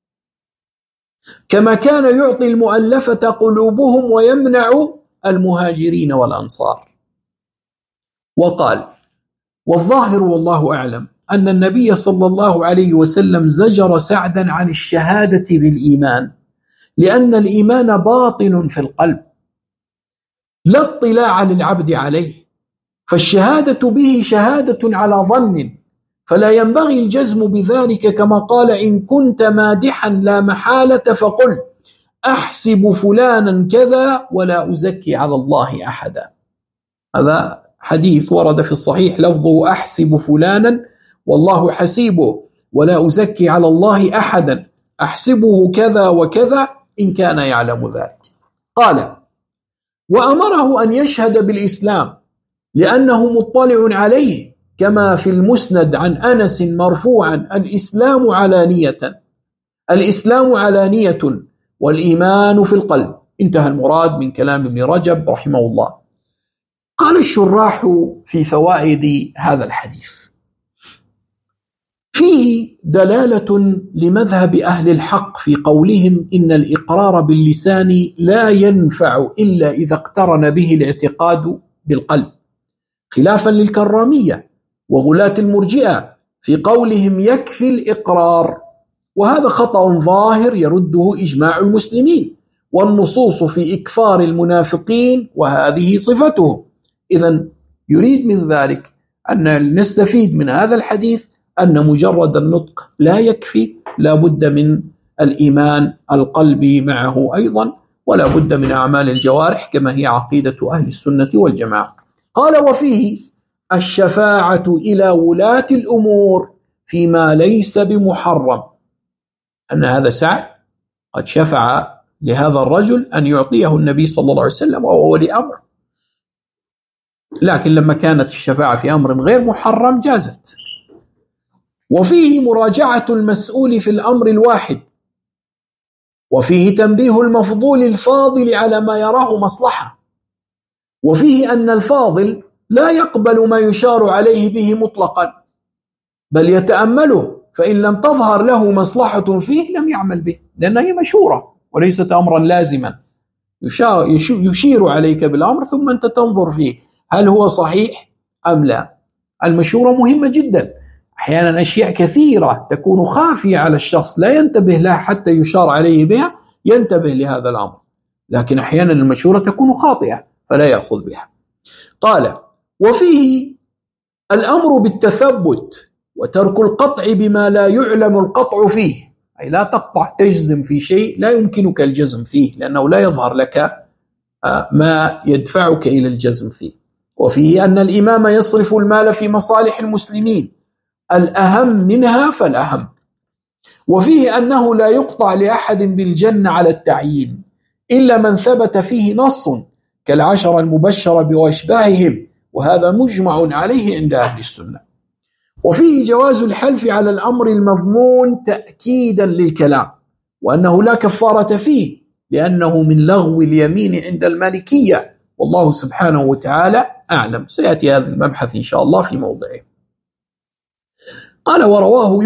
كما كان يعطي المؤلفة قلوبهم ويمنع المهاجرين والأنصار. وقال: والظاهر والله أعلم أن النبي صلى الله عليه وسلم زجر سعدا عن الشهادة بالإيمان، لأن الإيمان باطن في القلب لا اطلاع للعبد عليه، فالشهادة به شهادة على ظن، فلا ينبغي الجزم بذلك، كما قال: إن كنت مادحا لا محالة فقل أحسب فلانا كذا ولا أزكي على الله أحدا. هذا حديث ورد في الصحيح لفظه أحسب فلانا والله حسيبه ولا أزكي على الله أحدا، أحسبه كذا وكذا إن كان يعلم ذلك. قال: وأمره أن يشهد بالإسلام لأنه مطلع عليه، كما في المسند عن أنس مرفوعا: الإسلام علانية والإيمان في القلب. انتهى المراد من كلام ابن رجب رحمه الله. قال الشراح في فوائد هذا الحديث: فيه دلالة لمذهب أهل الحق في قولهم إن الإقرار باللسان لا ينفع إلا إذا اقترن به الاعتقاد بالقلب، خلافا للكرامية وغلاة المرجئة في قولهم يكفي الإقرار، وهذا خطأ ظاهر يرده إجماع المسلمين والنصوص في إكفار المنافقين، وهذه صفتهم. إذن يريد من ذلك أن نستفيد من هذا الحديث أن مجرد النطق لا يكفي، لا بد من الإيمان القلبي معه أيضا، ولا بد من أعمال الجوارح كما هي عقيدة أهل السنة والجماعة. قال: وفيه الشفاعة إلى ولاة الأمور فيما ليس بمحرم، أن هذا سعد قد شفع لهذا الرجل أن يعطيه النبي صلى الله عليه وسلم وهو ولي أمر، لكن لما كانت الشفاعة في أمر غير محرم جازت. وفيه مراجعة المسؤول في الأمر الواحد، وفيه تنبيه المفضول الفاضل على ما يراه مصلحة، وفيه أن الفاضل لا يقبل ما يشار عليه به مطلقا، بل يتأمله، فإن لم تظهر له مصلحة فيه لم يعمل به، لأنها هي مشورة وليست أمرا لازما. يشير عليك بالأمر ثم أنت تنظر فيه هل هو صحيح أم لا. المشورة مهمة جدا. أحيانا أشياء كثيرة تكون خافية على الشخص لا ينتبه لها حتى يشار عليه بها، ينتبه لهذا الأمر، لكن أحيانا المشورة تكون خاطئة فلا يأخذ بها. قال: وفيه الأمر بالتثبت وترك القطع بما لا يعلم القطع فيه، أي لا تقطع تجزم في شيء لا يمكنك الجزم فيه لأنه لا يظهر لك ما يدفعك إلى الجزم فيه. وفيه أن الإمام يصرف المال في مصالح المسلمين الأهم منها فالأهم. وفيه أنه لا يقطع لأحد بالجنة على التعيين إلا من ثبت فيه نص كالعشر المبشرة وأشباههم، وهذا مجمع عليه عند أهل السنة. وفيه جواز الحلف على الأمر المضمون تأكيدا للكلام، وأنه لا كفارة فيه لأنه من لغو اليمين عند المالكية، والله سبحانه وتعالى أعلم. سيأتي هذا المبحث إن شاء الله في موضعه. قال ورواه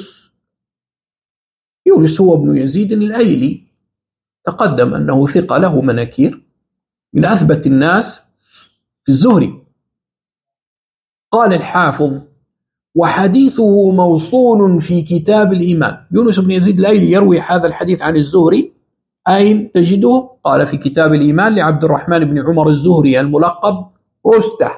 يونس هو ابن يزيد الأيلي، تقدم أنه ثقة له مناكير، من أثبت الناس في الزهري. قال الحافظ وحديثه موصول في كتاب الإيمان. يونس بن يزيد الأيلي يروي هذا الحديث عن الزهري، أين تجده؟ قال في كتاب الإيمان لعبد الرحمن بن عمر الزهري الملقب رستة،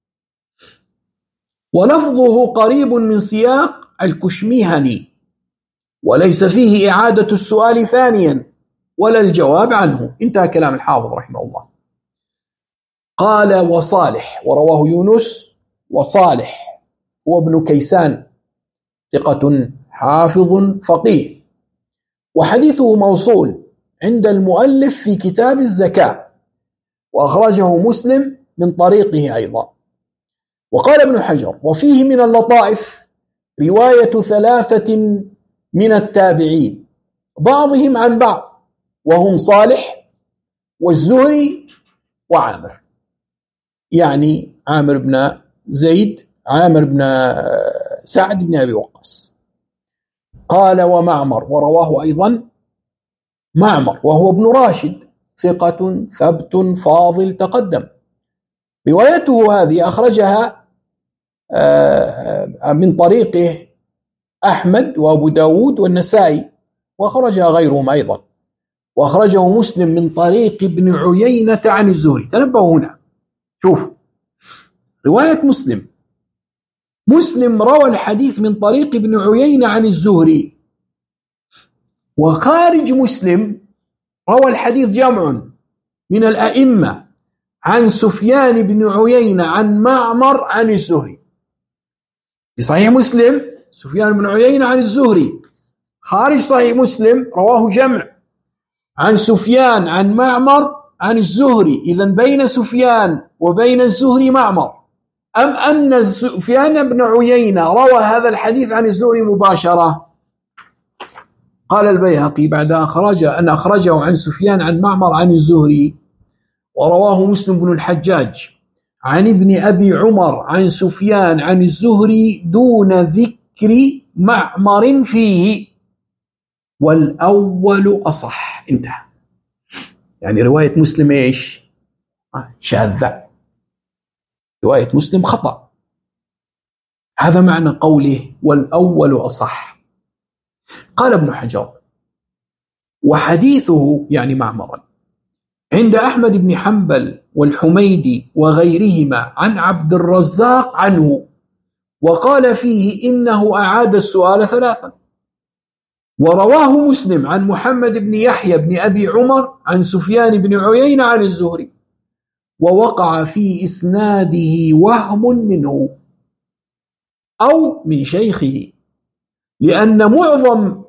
ولفظه قريب من سياق الكشميهني، وليس فيه إعادة السؤال ثانيا ولا الجواب عنه. انتهى كلام الحافظ رحمه الله. قال وصالح، ورواه يونس وصالح هو ابن كيسان ثقة حافظ فقيه، وحديثه موصول عند المؤلف في كتاب الزكاة، وأخرجه مسلم من طريقه أيضا. وقال ابن حجر وفيه من اللطائف رواية 3 من التابعين بعضهم عن بعض، وهم صالح والزهري وعامر، يعني عامر بن زيد، عامر بن سعد بن أبي وقاص. قال ومعمر، ورواه أيضا معمر وهو ابن راشد ثقة ثبت فاضل تقدم. روايته هذه أخرجها من طريقه أحمد وأبو داود والنسائي، وأخرجها غيرهم أيضا، وأخرجه مسلم من طريق ابن عيينة عن الزهري. تنبهوا هنا، شوف رواية مسلم روى الحديث من طريق ابن عيينة عن الزهري، وخارج مسلم روى الحديث جمع من الأئمة عن سفيان بن عيينة عن معمر عن الزهري. في صحيح مسلم سفيان بن عيينة عن الزهري، خارج صحيح مسلم رواه جمع عن سفيان عن معمر عن الزهري. إذن بين سفيان وبين الزهري معمر، أم أن سفيان بن عيينة روى هذا الحديث عن الزهري مباشرة؟ قال البيهقي بعد أن أخرجه عن سفيان عن معمر عن الزهري، ورواه مسلم بن الحجاج عن ابن أبي عمر عن سفيان عن الزهري دون ذكر معمر فيه، والأول أصح. انتهى. يعني رواية مسلم إيش؟ شاذة، رواية مسلم خطأ. هذا معنى قوله والأول أصح. قال ابن حجر وحديثه يعني معمرا عند أحمد بن حنبل والحميدي وغيرهما عن عبد الرزاق عنه، وقال فيه إنه أعاد السؤال 3. ورواه مسلم عن محمد بن يحيى بن أبي عمر عن سفيان بن عيينة عن الزهري، ووقع في إسناده وهم منه أو من شيخه، لأن معظم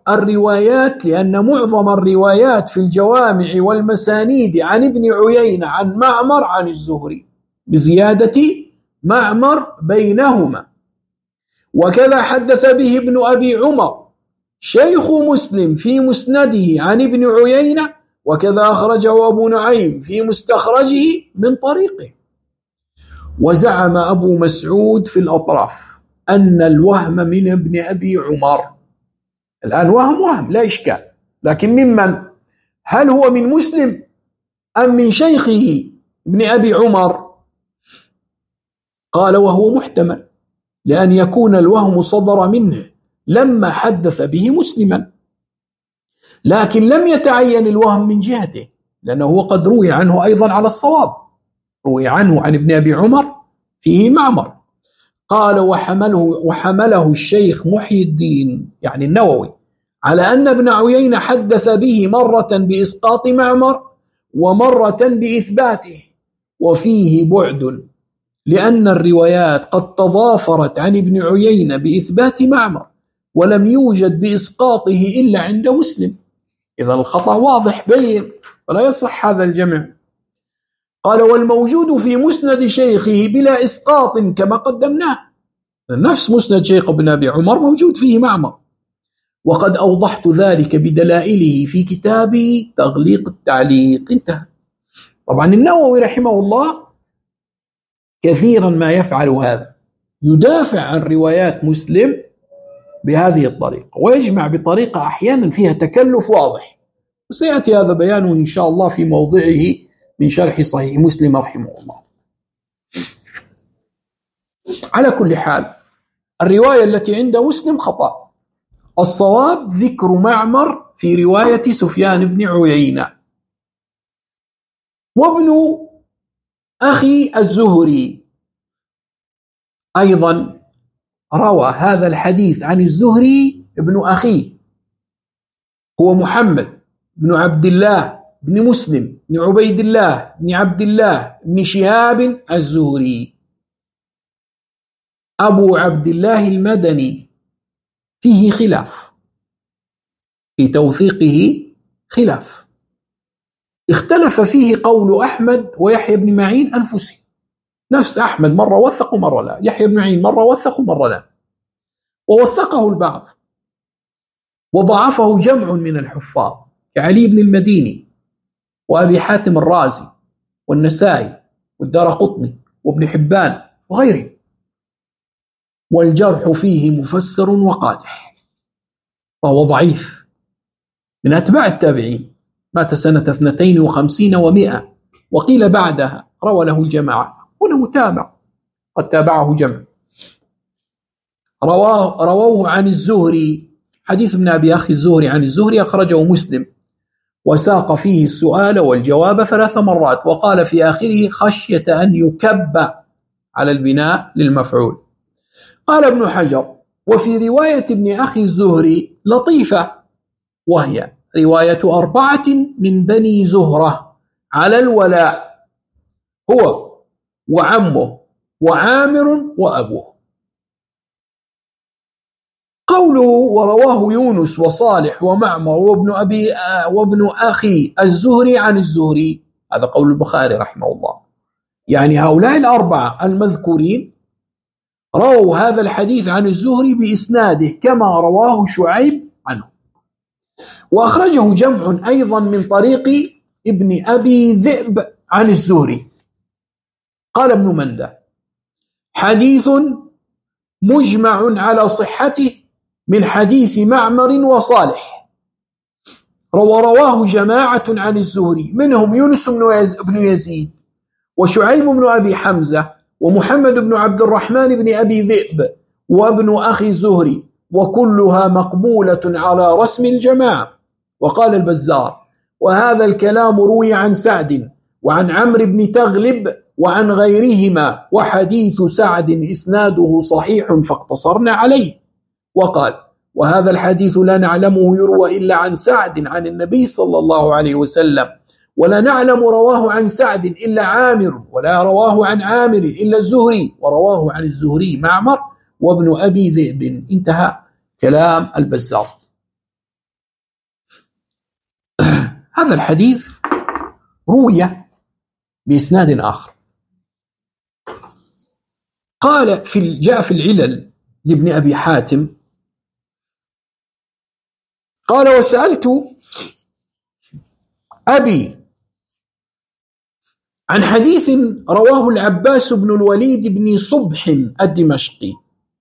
الروايات في الجوامع والمسانيد عن ابن عيينة عن معمر عن الزهري بزيادة معمر بينهما. وكذا حدث به ابن أبي عمر شيخ مسلم في مسنده عن ابن عيينة، وكذا أخرجه أبو نعيم في مستخرجه من طريقه. وزعم أبو مسعود في الأطراف أن الوهم من ابن أبي عمر. الآن وهم لا إشكال، لكن ممن؟ هل هو من مسلم أم من شيخه ابن أبي عمر؟ قال وهو محتمل، لأن يكون الوهم صدر منه لما حدث به مسلما، لكن لم يتعين الوهم من جهته، لأنه قد روي عنه أيضا على الصواب، روي عنه عن ابن أبي عمر فيه معمر. قال وحمله الشيخ محي الدين يعني النووي على أن ابن عيينة حدث به مرة بإسقاط معمر، ومرة بإثباته، وفيه بعد، لأن الروايات قد تضافرت عن ابن عيينة بإثبات معمر، ولم يوجد بإسقاطه إلا عند مسلم. إذا الخطأ واضح بين، ولا يصح هذا الجمع. قال: والموجود في مسند شيخه بلا إسقاط كما قدمناه، نفس مسند شيخ ابن أبي عمر موجود فيه معمر، وقد أوضحت ذلك بدلائله في كتابي تغليق التعليق. انتهى. طبعا النووي رحمه الله كثيرا ما يفعل هذا، يدافع عن روايات مسلم بهذه الطريقة، ويجمع بطريقة أحيانا فيها تكلف واضح، وسيأتي هذا بيانه إن شاء الله في موضعه من شرح صحيح مسلم رحمه الله. على كل حال، الرواية التي عند مسلم خطأ، الصواب ذكر معمر في رواية سفيان بن عيينة. وابن أخي الزهري أيضا روى هذا الحديث عن الزهري ابن أخيه، هو محمد بن عبد الله بن مسلم بن عبيد الله بن عبد الله بن شهاب الزهري أبو عبد الله المدني. فيه خلاف، في توثيقه خلاف، اختلف فيه قول أحمد ويحيى بن معين أنفسهم، نفس أحمد مرة وثق ومرة لا، يحيى بن معين مرة وثق ومرة لا، ووثقه البعض وضعفه جمع من الحفاظ كعلي بن المديني وأبي حاتم الرازي والنسائي والدارقطني وابن حبان وغيرهم، والجرح فيه مفسر وقادح، فهو ضعيف، من أتباع التابعين، مات سنة 52 و100، وقيل بعدها، روى له الجماعة، هنا متابع قد تابعه جمع. رووه عن الزهري، حديث ابن أبي أخي الزهري عن الزهري أخرجه مسلم، وساق فيه السؤال والجواب 3 مرات، وقال في آخره: خشية أن يكب على البناء للمفعول. قال ابن حجر: وفي رواية ابن أخي الزهري لطيفة، وهي رواية 4 من بني زهرة على الولاء، هو وعمه وعامر وأبوه. قوله ورواه يونس وصالح ومعمر وابن أخي الزهري عن الزهري، هذا قول البخاري رحمه الله، يعني هؤلاء 4 المذكورين رووا هذا الحديث عن الزهري بإسناده كما رواه شعيب عنه. وأخرجه جمع أيضا من طريق ابن أبي ذئب عن الزهري. قال ابن منده: حديث مجمع على صحته من حديث معمر وصالح، رواه جماعة عن الزهري، منهم يونس بن يزيد وشعيب بن أبي حمزة ومحمد بن عبد الرحمن بن أبي ذئب وابن أخي الزهري، وكلها مقبولة على رسم الجماعة. وقال البزار: وهذا الكلام روي عن سعد وعن عمرو بن تغلب وعن غيرهما، وحديث سعد إسناده صحيح فاقتصرنا عليه. وقال: وهذا الحديث لا نعلمه يروى إلا عن سعد عن النبي صلى الله عليه وسلم، ولا نعلم رواه عن سعد إلا عامر، ولا رواه عن عامر إلا الزهري، ورواه عن الزهري معمر وابن أبي ذئب. انتهى كلام البزار. هذا الحديث روي بإسناد آخر. قال جاء في العلل لابن أبي حاتم، قال: وسألت أبي عن حديث رواه العباس بن الوليد بن صبح الدمشقي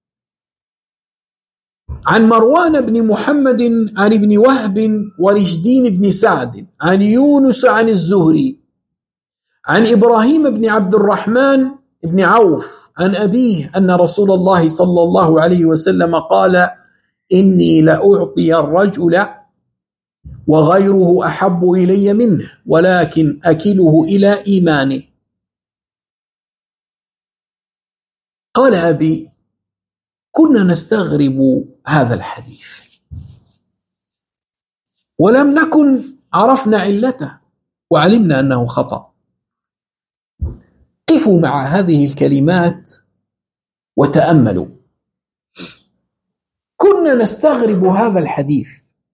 عن مروان بن محمد عن ابن وهب ورشدين بن سعد عن يونس عن الزهري عن إبراهيم بن عبد الرحمن بن عوف عن أبيه أن رسول الله صلى الله عليه وسلم قال: إني لأعطي الرجل وغيره أحب إلي منه، ولكن أكله إلى إيمانه. قال أبي: كنا نستغرب هذا الحديث ولم نكن عرفنا علته، وعلمنا أنه خطأ. قفوا مع هذه الكلمات وتأملوا. كنا نستغرب هذا الحديث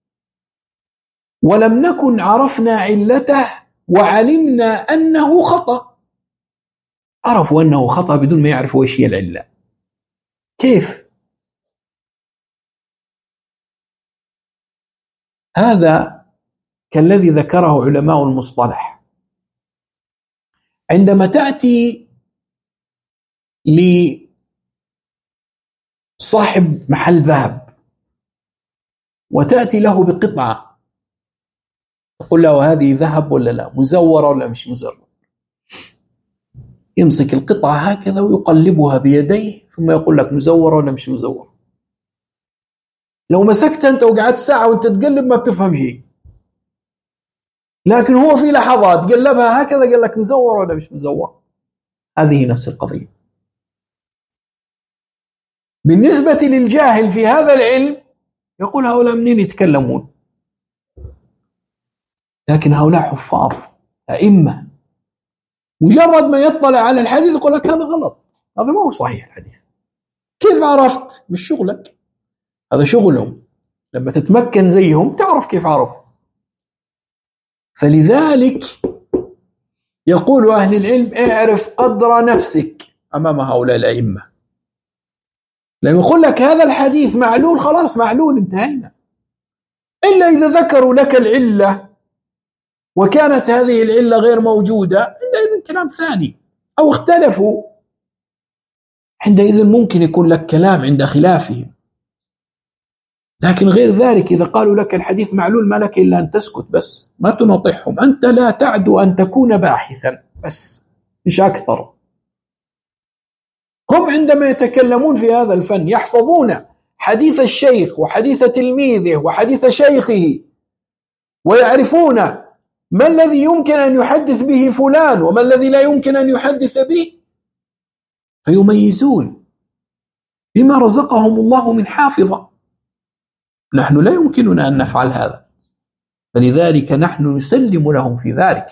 ولم نكن عرفنا علته وعلمنا أنه خطأ. عرفوا أنه خطأ بدون ما يعرفوا إيش هي العلة. كيف؟ هذا كالذي ذكره علماء المصطلح. عندما تأتي لصاحب محل ذهب وتأتي له بقطعة، تقول له هذه ذهب ولا لا، مزورة ولا مش مزورة، يمسك القطعة هكذا ويقلبها بيديه ثم يقول لك مزورة ولا مش مزورة. لو مسكت أنت وقعدت ساعة وأنت تقلب ما بتفهم شيء، لكن هو في لحظات قلبها هكذا قال لك مزورة ولا مش مزورة. هذه نفس القضية. بالنسبة للجاهل في هذا العلم يقول هؤلاء منين يتكلمون، لكن هؤلاء حفاظ أئمة، مجرد ما يطلع على الحديث يقول لك هذا غلط، هذا ما هو صحيح الحديث. كيف عرفت؟ مش شغلك، هذا شغلهم. لما تتمكن زيهم تعرف كيف عرفوا. فلذلك يقول أهل العلم اعرف قدر نفسك أمام هؤلاء الأئمة. لما يقول لك هذا الحديث معلول، خلاص معلول، انتهينا. إلا إذا ذكروا لك العلة وكانت هذه العلة غير موجودة، عندئذ كلام ثاني، أو اختلفوا، عندئذ ممكن يكون لك كلام عند خلافهم. لكن غير ذلك إذا قالوا لك الحديث معلول ما لك إلا أن تسكت بس، ما تناطحهم. أنت لا تعدو أن تكون باحثا بس، مش أكثر. هم عندما يتكلمون في هذا الفن يحفظون حديث الشيخ وحديث تلميذه وحديث شيخه، ويعرفون ما الذي يمكن أن يحدث به فلان وما الذي لا يمكن أن يحدث به، فيميزون بما رزقهم الله من حافظة. نحن لا يمكننا أن نفعل هذا، فلذلك نحن نسلم لهم في ذلك.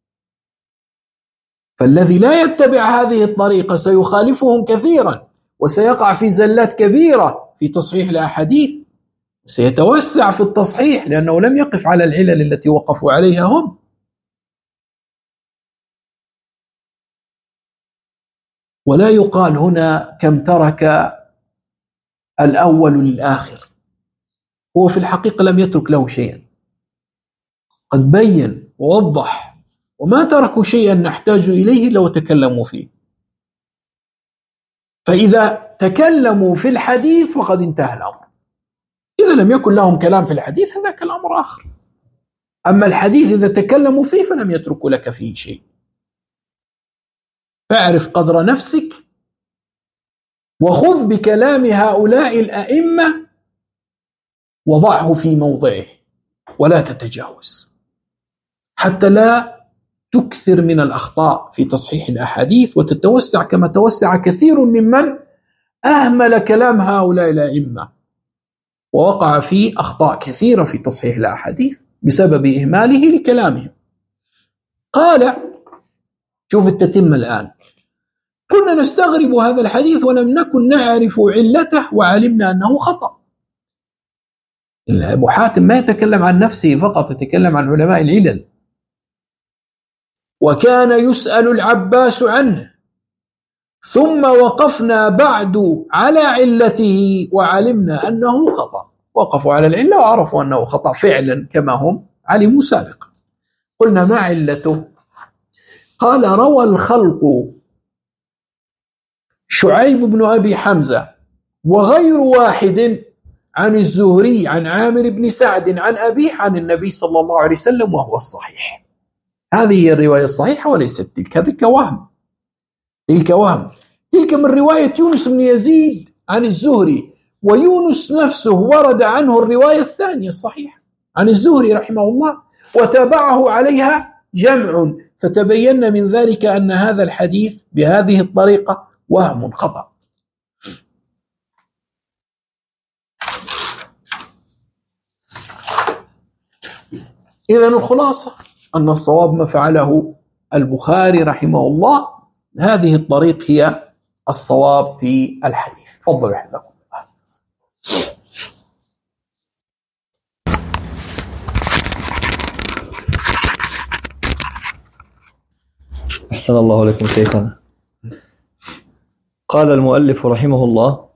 فالذي لا يتبع هذه الطريقة سيخالفهم كثيرا وسيقع في زلات كبيرة في تصحيح الأحاديث، سيتوسع في التصحيح لأنه لم يقف على العلل التي وقفوا عليها هم. ولا يقال هنا كم ترك الأول للآخر، هو في الحقيقة لم يترك له شيئا، قد بين ووضح، وما تركوا شيئا نحتاج إليه لو تكلموا فيه. فإذا تكلموا في الحديث فقد انتهى الأمر. إذا لم يكن لهم كلام في الحديث هذاك الأمر آخر. أما الحديث إذا تكلموا فيه فلم يتركوا لك فيه شيء. فاعرف قدر نفسك وخذ بكلام هؤلاء الأئمة وضعه في موضعه ولا تتجاوز، حتى لا تكثر من الأخطاء في تصحيح الأحاديث وتتوسع كما توسع كثير ممن أهمل كلام هؤلاء الأئمة ووقع فيه أخطاء كثيرة في تصحيح الأحاديث بسبب إهماله لكلامهم. قال، شوف التتمة الآن، كنا نستغرب هذا الحديث ولم نكن نعرف علته وعلمنا أنه خطأ. أبو حاتم ما يتكلم عن نفسه فقط، يتكلم عن علماء العلل. وكان يسأل العباس عنه ثم وقفنا بعد على علته وعلمنا أنه خطأ. وقفوا على العلة وعرفوا أنه خطأ فعلا كما هم علموا سابقا. قلنا ما علته؟ قال روى الخلق شعيب بن أبي حمزة وغير واحد عن الزهري عن عامر بن سعد عن أبيه عن النبي صلى الله عليه وسلم وهو الصحيح. هذه هي الرواية الصحيحة وليست تلك، هذا وهم. تلك وهم، تلك من رواية يونس بن يزيد عن الزهري، ويونس نفسه ورد عنه الرواية الثانية الصحيحة عن الزهري رحمه الله وتابعه عليها جمع، فتبين من ذلك أن هذا الحديث بهذه الطريقة وهم خطأ. إذن الخلاصة أن الصواب ما فعله البخاري رحمه الله. هذه الطريق هي الصواب في الحديث. تفضلوا حفظكم الله. أحسن الله لكم شيخنا. قال المؤلف رحمه الله: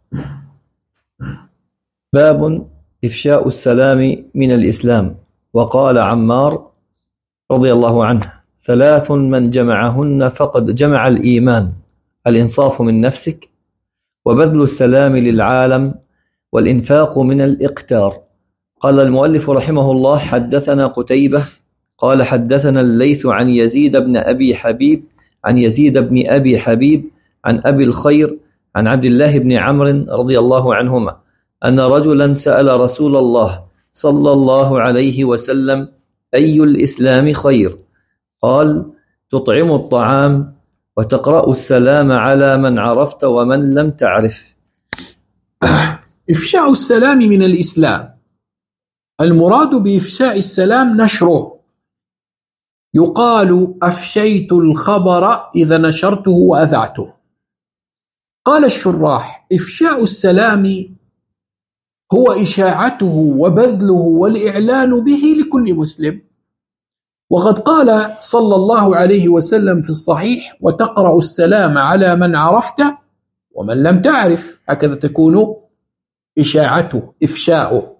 باب إفشاء السلام من الإسلام. وقال عمار رضي الله عنه: 3 من جمعهن فقد جمع الإيمان: الإنصاف من نفسك، وبذل السلام للعالم، والإنفاق من الإقتار. قال المؤلف رحمه الله: حدثنا قتيبة قال حدثنا الليث عن يزيد بن أبي حبيب عن أبي الخير عن عبد الله بن عمرو رضي الله عنهما أن رجلا سأل رسول الله صلى الله عليه وسلم: أي الإسلام خير؟ قال: تطعم الطعام، وتقرأ السلام على من عرفت ومن لم تعرف. إفشاء السلام من الإسلام، المراد بإفشاء السلام نشره. يقال: أفشيت الخبر إذا نشرته وأذعته. قال الشراح: إفشاء السلام هو إشاعته وبذله والإعلان به لكل مسلم. وقد قال صلى الله عليه وسلم في الصحيح: وتقرأ السلام على من عرفت ومن لم تعرف. هكذا تكون إشاعته، إفشاؤه.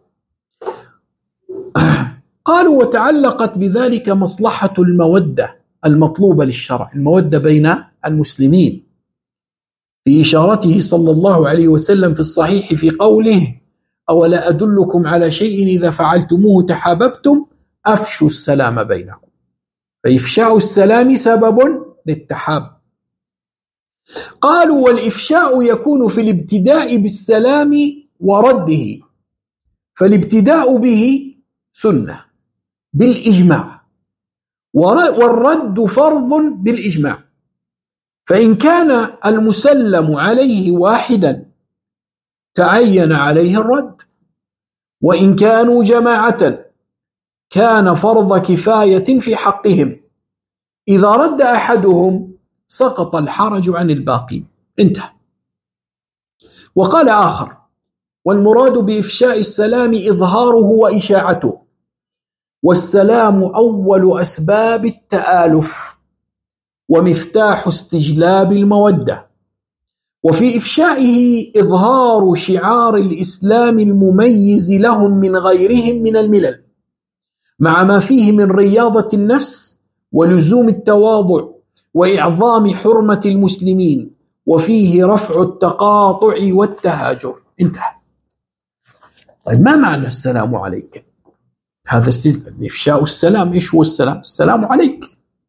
قالوا: وتعلقت بذلك مصلحة المودة المطلوبة للشرع، المودة بين المسلمين، في إشارته صلى الله عليه وسلم في الصحيح في قوله: أولا أدلكم على شيء إذا فعلتموه تحاببتم أفشوا السلام بينكم. فإفشاء السلام سبب للتحاب. قالوا: والإفشاء يكون في الابتداء بالسلام ورده، فالابتداء به سنة بالإجماع، والرد فرض بالإجماع. فإن كان المسلم عليه واحدا تعين عليه الرد، وإن كانوا جماعة كان فرض كفاية في حقهم. إذا رد أحدهم سقط الحرج عن الباقي. انتهى. وقال آخر: والمراد بإفشاء السلام إظهاره وإشاعته، والسلام أول أسباب التآلف ومفتاح استجلاب المودة. وفي إفشائه إظهار شعار الإسلام المميز لهم من غيرهم من الملل، مع ما فيه من رياضة النفس ولزوم التواضع وإعظام حرمة المسلمين، وفيه رفع التقاطع والتهاجر. انتهى. طيب، ما معنى السلام عليك؟ هذا إفشاء السلام. إيش هو السلام؟ السلام عليك.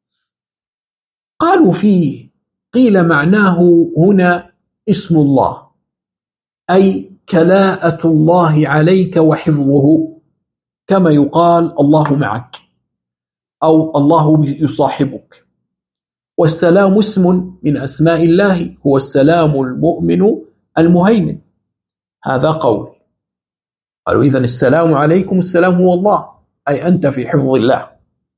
قالوا فيه: قيل معناه هنا اسم الله، أي كلاءة الله عليك وحفظه، كما يقال الله معك أو الله يصاحبك. والسلام اسم من أسماء الله، هو السلام المؤمن المهيمن. هذا قول. قالوا: إذن السلام عليكم، السلام هو الله، أي أنت في حفظ الله.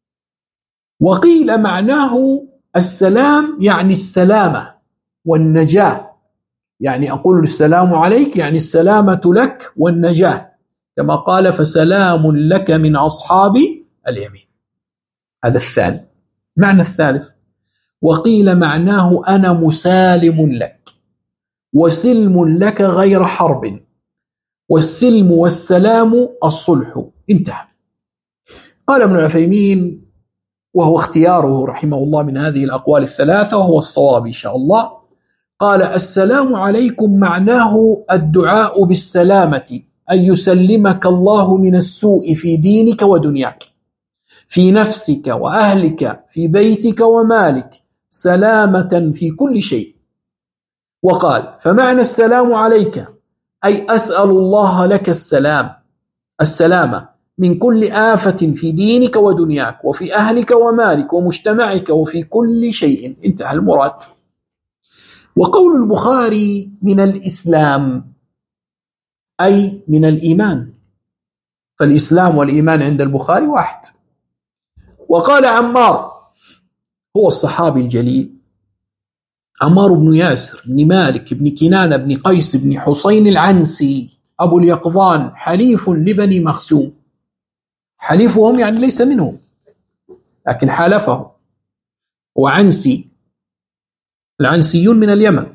وقيل معناه السلام يعني السلامة والنجاة، يعني أقول السلام عليك يعني السلامة لك والنجاة، كما قال: فسلام لك من أصحاب اليمين. هذا الثاني. معنى الثالث: وقيل معناه أنا مسالم لك، وسلم لك غير حرب، والسلم والسلام الصلح. انتهى. قال ابن عثيمين، وهو اختياره رحمه الله من هذه الأقوال الثلاثة، وهو الصواب إن شاء الله، قال: السلام عليكم معناه الدعاء بالسلامة، أن يسلمك الله من السوء في دينك ودنياك، في نفسك وأهلك، في بيتك ومالك، سلامة في كل شيء. وقال: فمعنى السلام عليك أي أسأل الله لك السلامة من كل آفة في دينك ودنياك، وفي أهلك ومالك ومجتمعك، وفي كل شيء. انتهى المراد. وقول البخاري من الإسلام أي من الإيمان، فالإسلام والإيمان عند البخاري واحد. وقال عمار هو الصحابي الجليل عمار بن ياسر بن مالك بن كنانة بن قيس بن حسين العنسي أبو اليقظان حليف لبني مخزوم. حليفهم يعني ليس منهم لكن حالفه، وعنسي، العنسيون من اليمن.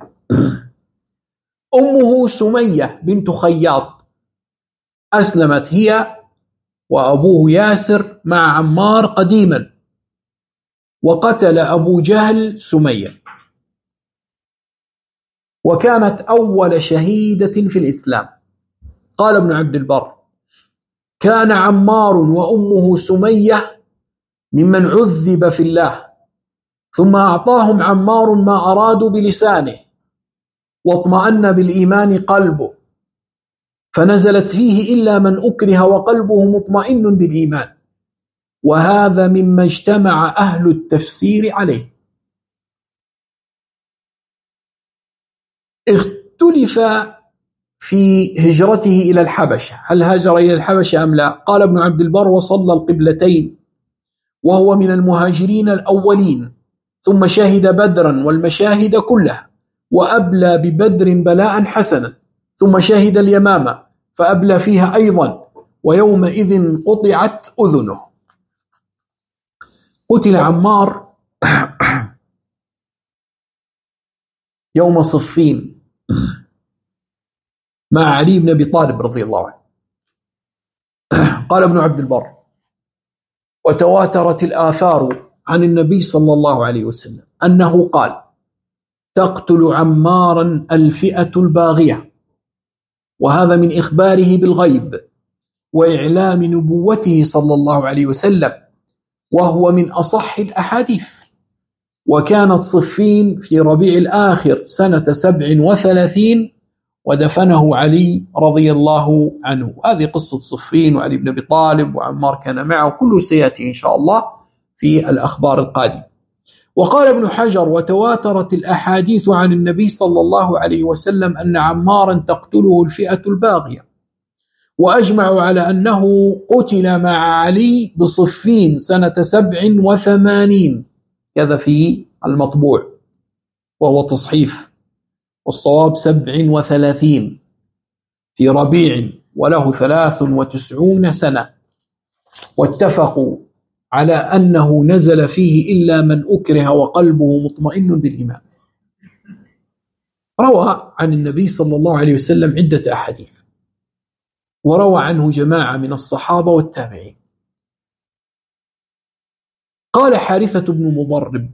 أمه سمية بنت خياط، أسلمت هي وأبوه ياسر مع عمار قديما، وقتل أبو جهل سمية، وكانت أول شهيدة في الإسلام. قال ابن عبد البر: كان عمار وأمه سمية ممن عذب في الله، ثم أعطاهم عمار ما أرادوا بلسانه، واطمأن بالإيمان قلبه، فنزلت فيه إلا من أكره وقلبه مطمئن بالإيمان، وهذا مما اجتمع أهل التفسير عليه. اختلف في هجرته إلى الحبشة، هل هاجر إلى الحبشة أم لا؟ قال ابن عبد البر: وصلى القبلتين، وهو من المهاجرين الأولين، ثم شهد بدرا والمشاهد كلها، وأبلى ببدر بلاء حسنا، ثم شهد اليمامة فأبلى فيها أيضا، ويومئذ قطعت أذنه. قتل عمار يوم صفين مع علي بن أبي طالب رضي الله عنه. قال ابن عبد البر: وتواترت الآثار عن النبي صلى الله عليه وسلم أنه قال: تقتل عمارا الفئة الباغية، وهذا من إخباره بالغيب وإعلام نبوته صلى الله عليه وسلم، وهو من أصح الأحاديث. وكانت صفين في ربيع الآخر سنة 37، ودفنه علي رضي الله عنه. هذه قصة صفين وعلي بن أبي طالب وعمار كان معه، كله سيأتي إن شاء الله في الأخبار القادمة. وقال ابن حجر: وتواترت الأحاديث عن النبي صلى الله عليه وسلم أن عمارا تقتله الفئة الباغية، وأجمعوا على أنه قتل مع علي بصفين سنة 87، كذا في المطبوع وهو تصحيف، والصواب 37 في ربيع، وله 93 سنة. واتفقوا على أنه نزل فيه إلا من أكره وقلبه مطمئن بالإيمان. روى عن النبي صلى الله عليه وسلم عدة أحاديث، وروى عنه جماعة من الصحابة والتابعين. قال حارثة بن مضرب: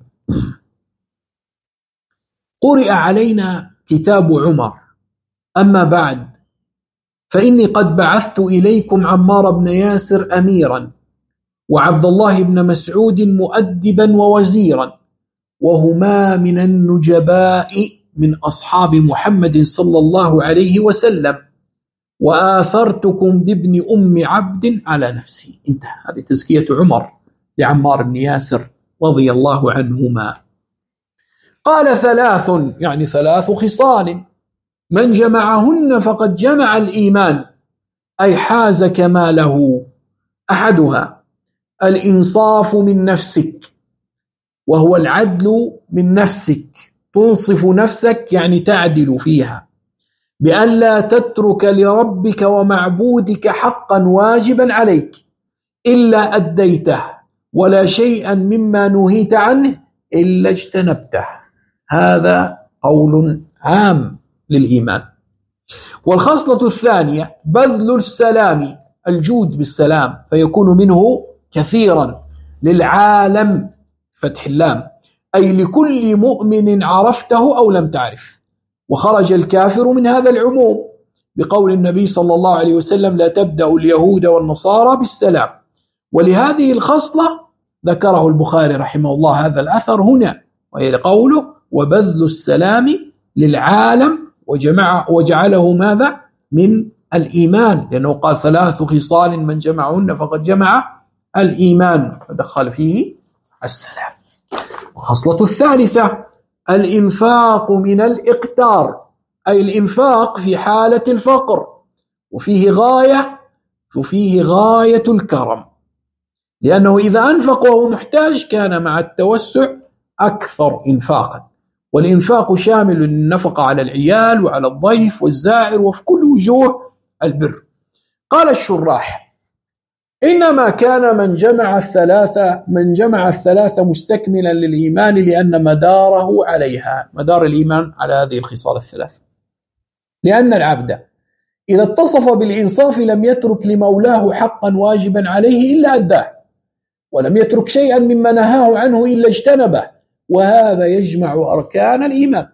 قرئ علينا كتاب عمر، أما بعد فإني قد بعثت إليكم عمار بن ياسر أميرا، وعبد الله بن مسعود مؤدبا ووزيرا، وهما من النجباء من أصحاب محمد صلى الله عليه وسلم، وآثرتكم بابن أم عبد على نفسي. انتهى. هذه تزكية عمر لعمار بن ياسر رضي الله عنهما. قال: ثلاث، يعني 3 خصال، من جمعهن فقد جمع الإيمان، أي حاز كماله. أحدها الإنصاف من نفسك، وهو العدل من نفسك، تنصف نفسك يعني تعدل فيها، بأن لا تترك لربك ومعبودك حقا واجبا عليك إلا أديته، ولا شيئا مما نهيت عنه إلا اجتنبته. هذا قول عام للإيمان. والخصلة الثانية بذل السلام، الجود بالسلام، فيكون منه كثيرا للعالم، فتح اللام، أي لكل مؤمن عرفته أو لم تعرف. وخرج الكافر من هذا العموم بقول النبي صلى الله عليه وسلم: لا تبدأ اليهود والنصارى بالسلام. ولهذه الخصلة ذكره البخاري رحمه الله هذا الأثر هنا، وهي قوله: وبذل السلام للعالم، وجعله ماذا؟ من الإيمان، لأنه قال 3 خصال من جمعهن فقد جمع الإيمان، فدخل فيه السلام. الخصلة الثالثة الإنفاق من الإقتار، أي الإنفاق في حالة الفقر، وفيه غاية الكرم، لأنه إذا أنفق وهو محتاج كان مع التوسع أكثر إنفاقا، والإنفاق شامل للنفقة على العيال وعلى الضيف والزائر وفي كل وجوه البر. قال الشراح: إنما كان من جمع الثلاثة مستكملا للإيمان، لأن مداره عليها، مدار الإيمان على هذه الخصال الثلاث. لأن العبد إذا اتصف بالإنصاف لم يترك لمولاه حقا واجبا عليه إلا أداه، ولم يترك شيئا مما نهاه عنه إلا اجتنبه، وهذا يجمع أركان الإيمان.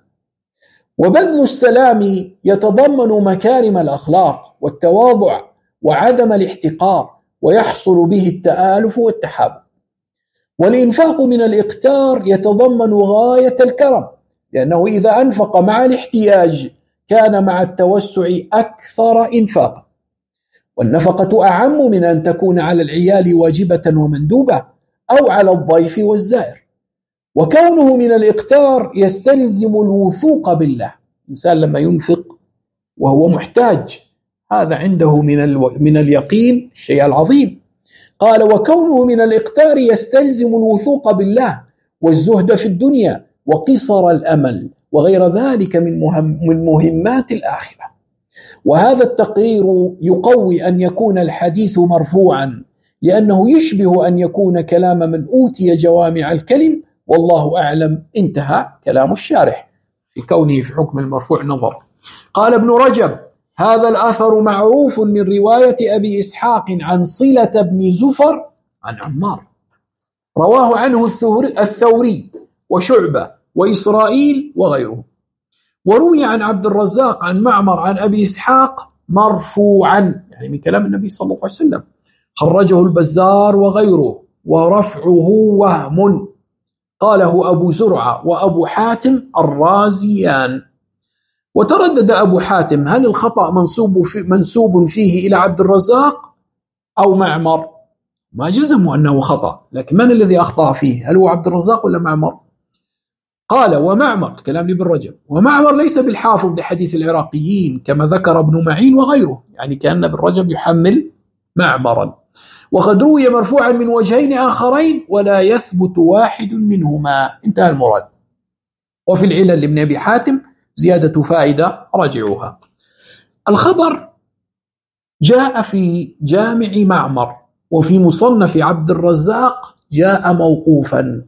وبذل السلام يتضمن مكارم الأخلاق والتواضع وعدم الاحتقار، ويحصل به التآلف والتحاب. والإنفاق من الإقتار يتضمن غاية الكرم، لأنه إذا أنفق مع الاحتياج كان مع التوسع أكثر إنفاقا. والنفقة أعم من أن تكون على العيال واجبة ومندوبة أو على الضيف والزائر. وكونه من الإقتار يستلزم الوثوق بالله. الإنسان لما ينفق وهو محتاج هذا عنده من اليقين الشيء العظيم. قال: وكونه من الإقتار يستلزم الوثوق بالله والزهد في الدنيا وقصر الأمل وغير ذلك من مهمات الآخرة. وهذا التقرير يقوي أن يكون الحديث مرفوعا، لأنه يشبه أن يكون كلام من أوتي جوامع الكلم، والله أعلم. انتهى كلام الشارح في كونه في حكم المرفوع نظر. قال ابن رجب: هذا الأثر معروف من رواية أبي إسحاق عن صلة بن زفر عن عمار، رواه عنه الثوري وشعبة وإسرائيل وغيره. وروي عن عبد الرزاق عن معمر عن أبي إسحاق مرفوعا، يعني من كلام النبي صلى الله عليه وسلم. خرجه البزار وغيره، ورفعه وهم، قاله أبو زرعة وأبو حاتم الرازيان. وتردد أبو حاتم هل الخطأ منسوب فيه إلى عبد الرزاق أو معمر؟ ما جزموا أنه خطأ، لكن من الذي أخطأ فيه؟ هل هو عبد الرزاق ولا معمر؟ قال: ومعمر، كلام ابن رجب، ومعمر ليس بالحافظ لحديث العراقيين كما ذكر ابن معين وغيره، يعني كأن ابن رجب يحمل معمرا. وقد روي مرفوعا من وجهين آخرين ولا يثبت واحد منهما. انتهى المراد. وفي العلل لابن أبي حاتم زيادة فائدة راجعوها. الخبر جاء في جامع معمر، وفي مصنف عبد الرزاق جاء موقوفا.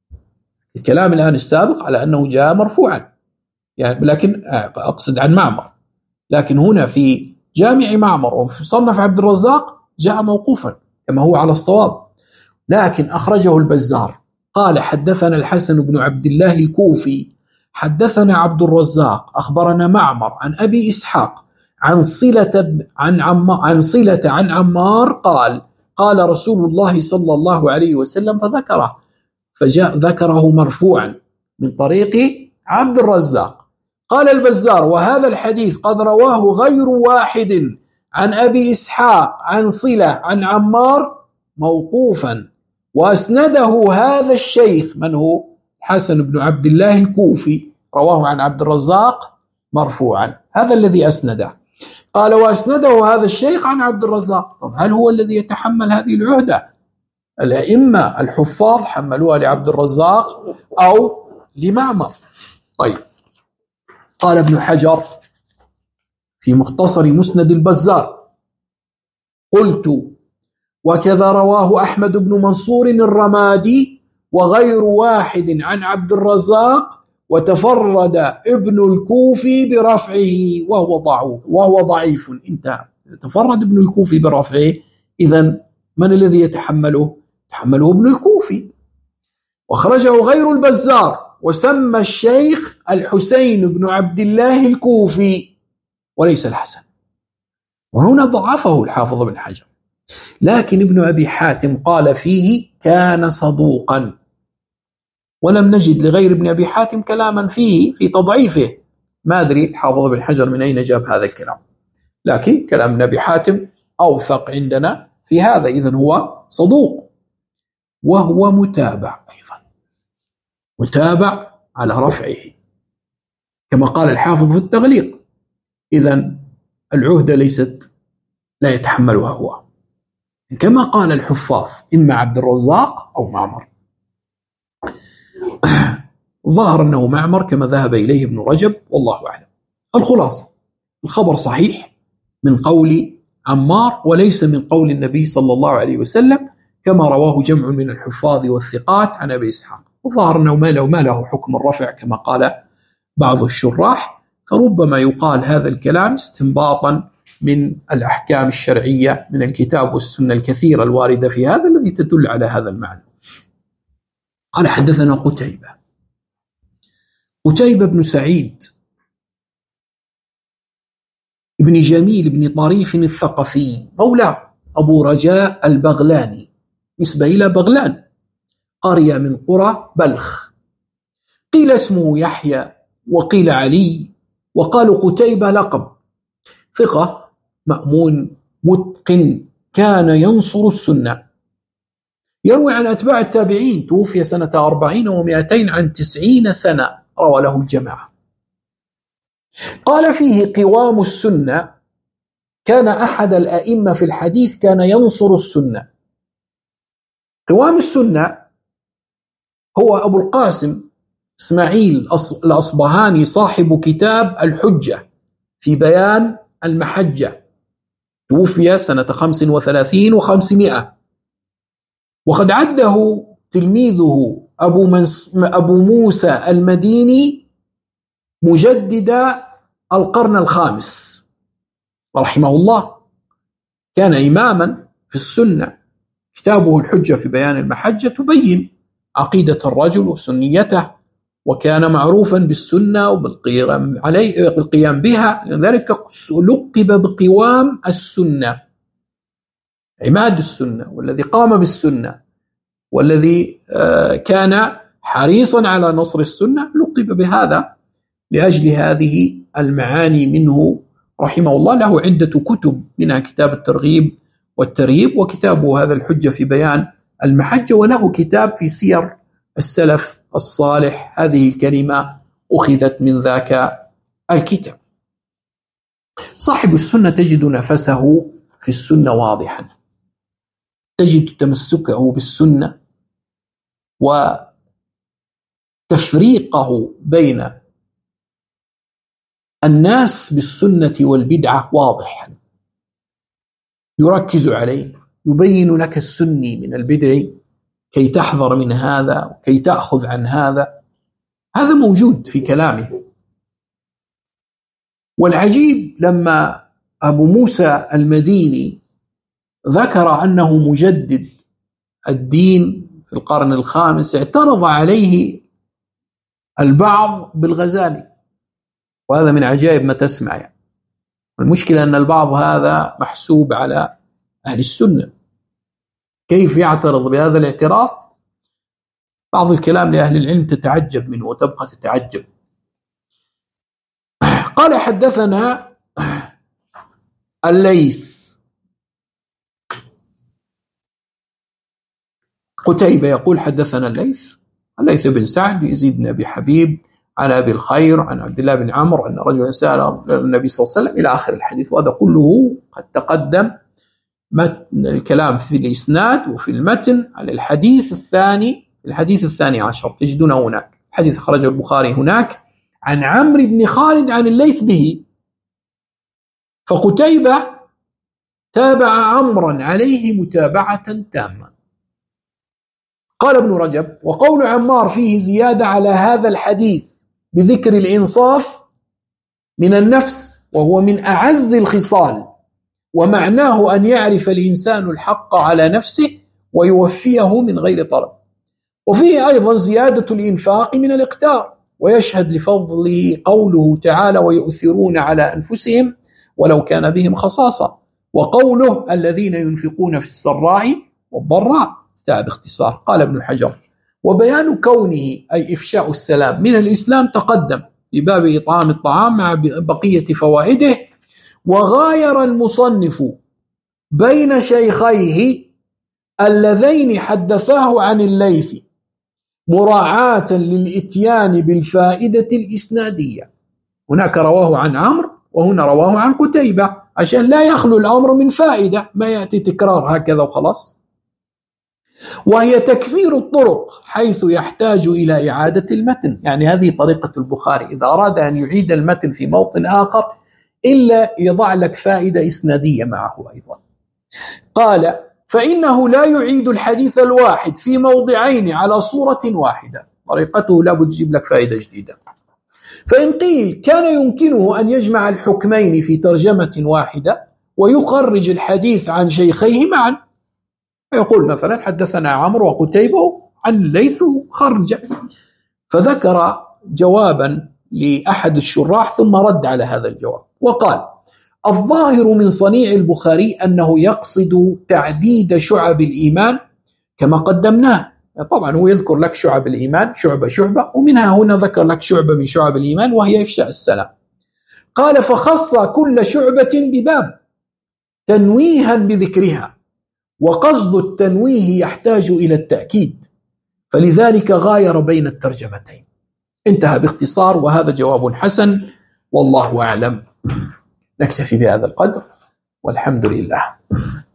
الكلام الآن السابق على أنه جاء مرفوعا، يعني لكن أقصد عن معمر، لكن هنا في جامع معمر وفي مصنف عبد الرزاق جاء موقوفا كما هو على الصواب، لكن أخرجه البزار قال: حدثنا الحسن بن عبد الله الكوفي حدثنا عبد الرزاق أخبرنا معمر عن أبي إسحاق عن صلة عن عمار قال: قال رسول الله صلى الله عليه وسلم فذكره، ذكره مرفوعا من طريق عبد الرزاق. قال البزار: وهذا الحديث قد رواه غير واحد عن أبي إسحاق عن صلة عن عمار موقوفا، وأسنده هذا الشيخ من هو؟ حسن بن عبد الله الكوفي، رواه عن عبد الرزاق مرفوعا، هذا الذي أسنده. قال: وأسنده هذا الشيخ عن عبد الرزاق. طب هل هو الذي يتحمل هذه العهدة؟ الأئمة الحفاظ حملوها لعبد الرزاق أو لمعمر. طيب، قال ابن حجر في مختصر مسند البزار: قلت: وكذا رواه أحمد بن منصور الرمادي وغير واحد عن عبد الرزاق، وتفرد ابن الكوفي برفعه وهو ضعيف. انتهى. تفرد ابن الكوفي برفعه، إذن من الذي يتحمله؟ تحمله ابن الكوفي. وخرجه غير البزار وسمى الشيخ الحسين بن عبد الله الكوفي وليس الحسن، وهنا ضعفه الحافظ بن حجر. لكن ابن أبي حاتم قال فيه: كان صدوقا، ولم نجد لغير ابن أبي حاتم كلاما فيه في تضعيفه. ما أدري الحافظ بن حجر من أين جاب هذا الكلام، لكن كلام ابن أبي حاتم أوثق عندنا في هذا، إذن هو صدوق. وهو متابع أيضا، متابع على رفعه كما قال الحافظ في التغليق. إذن العهدة لا يتحملها هو، كما قال الحفاظ إما عبد الرزاق أو معمر. ظهر أنه معمر كما ذهب إليه ابن رجب، والله أعلم. الخلاصة: الخبر صحيح من قول عمار وليس من قول النبي صلى الله عليه وسلم كما رواه جمع من الحفاظ والثقات عن أبي إسحاق. وظهر أنه ما له حكم الرفع كما قال بعض الشراح، فربما يقال هذا الكلام استنباطا من الأحكام الشرعية من الكتاب والسنة الكثيرة الواردة في هذا الذي تدل على هذا المعنى. قال: حدثنا قتيبة بن سعيد ابن جميل بن طريف الثقفي مولاه أبو رجاء البغلاني، نسبة إلى بغلان، قرية من قرى بلخ. قيل اسمه يحيى وقيل علي، وقالوا قتيبة لقب، ثقة مأمون متقن كان ينصر السنة، يروي عن أتباع التابعين، توفي سنة 40 و200 عن 90 سنة، روى له الجماعة. قال فيه قوام السنة، كان أحد الأئمة في الحديث كان ينصر السنة. قوام السنة هو أبو القاسم إسماعيل الأصبهاني صاحب كتاب الحجة في بيان المحجة، توفي سنة 35 و500، وقد عده تلميذه أبو موسى المديني مجدد القرن الخامس رحمه الله، كان إماما في السنة. كتابه الحجة في بيان المحجة تبين عقيدة الرجل وسنيته، وكان معروفا بالسنة وبالقيام بها، لذلك لقب بقوام السنة، عماد السنة، والذي قام بالسنة والذي كان حريصا على نصر السنة، لقب بهذا لأجل هذه المعاني منه رحمه الله. له عدة كتب، منها كتاب الترغيب والترهيب، وكتابه هذا الحجة في بيان المحجة، وله كتاب في سير السلف الصالح. هذه الكلمة أخذت من ذاك الكتاب. صاحب السنة تجد نفسه في السنة واضحا، تجد تمسكه بالسنة وتفريقه بين الناس بالسنة والبدعة واضحا، يركز عليه، يبين لك السني من البدع كي تحذر من هذا وكي تأخذ عن هذا. هذا موجود في كلامه. والعجيب لما أبو موسى المديني ذكر أنه مجدد الدين في القرن الخامس، اعترض عليه البعض بالغزالي، وهذا من عجائب ما تسمع يعني. المشكلة أن البعض هذا محسوب على أهل السنة، كيف يعترض بهذا الاعتراض؟ بعض الكلام لأهل العلم تتعجب منه وتبقى تتعجب. قال: حدثنا الليث، قتيبة يقول حدثنا الليث بن سعد يزيد بن أبي حبيب عن أبي الخير عن عبد الله بن عمرو أن رجلا سأل النبي صلى الله عليه وسلم إلى آخر الحديث. وهذا كله قد تقدم الكلام في الإسناد وفي المتن على الحديث الثاني عشر، تجدونه هناك. حديث خرج البخاري هناك عن عمرو بن خالد عن الليث به، فقتيبة تابع عمرا عليه متابعة تامة. قال ابن رجب: وقول عمار فيه زيادة على هذا الحديث بذكر الإنصاف من النفس، وهو من أعز الخصال، ومعناه أن يعرف الإنسان الحق على نفسه ويوفيه من غير طلب. وفيه أيضا زيادة الإنفاق من الإقتار، ويشهد لفضله قوله تعالى: ويؤثرون على أنفسهم ولو كان بهم خصاصة، وقوله: الذين ينفقون في السراء والضراء، تاب اختصار. قال ابن حجر: وبيان كونه أي إفشاء السلام من الإسلام تقدم في باب إطعام الطعام مع بقية فوائده. وغاير المصنف بين شيخيه اللذين حدثاه عن الليث مراعاة للإتيان بالفائدة الإسنادية. هناك رواه عن عمرو وهنا رواه عن قتيبة عشان لا يخلو الأمر من فائدة، ما يأتي تكرار هكذا وخلاص. وهي تكثير الطرق حيث يحتاج إلى إعادة المتن، يعني هذه طريقة البخاري إذا أراد أن يعيد المتن في موطن آخر إلا يضع لك فائدة إسنادية معه أيضا. قال فإنه لا يعيد الحديث الواحد في موضعين على صورة واحدة، طريقته لا بد تجيب لك فائدة جديدة. فإن قيل كان يمكنه أن يجمع الحكمين في ترجمة واحدة ويخرج الحديث عن شيخيه معا، يقول مثلا حدثنا عمرو وقتيبة عن الليث خرج، فذكر جوابا لأحد الشراح ثم رد على هذا الجواب وقال الظاهر من صنيع البخاري أنه يقصد تعديد شعب الإيمان كما قدمناه. طبعا هو يذكر لك شعب الإيمان شعبة ومنها هنا ذكر لك شعبة من شعب الإيمان وهي إفشاء السلام. قال فخص كل شعبة بباب تنويها بذكرها، وقصد التنويه يحتاج إلى التأكيد، فلذلك غاير بين الترجمتين. انتهى باختصار، وهذا جواب حسن والله أعلم. نكتفي بهذا القدر والحمد لله.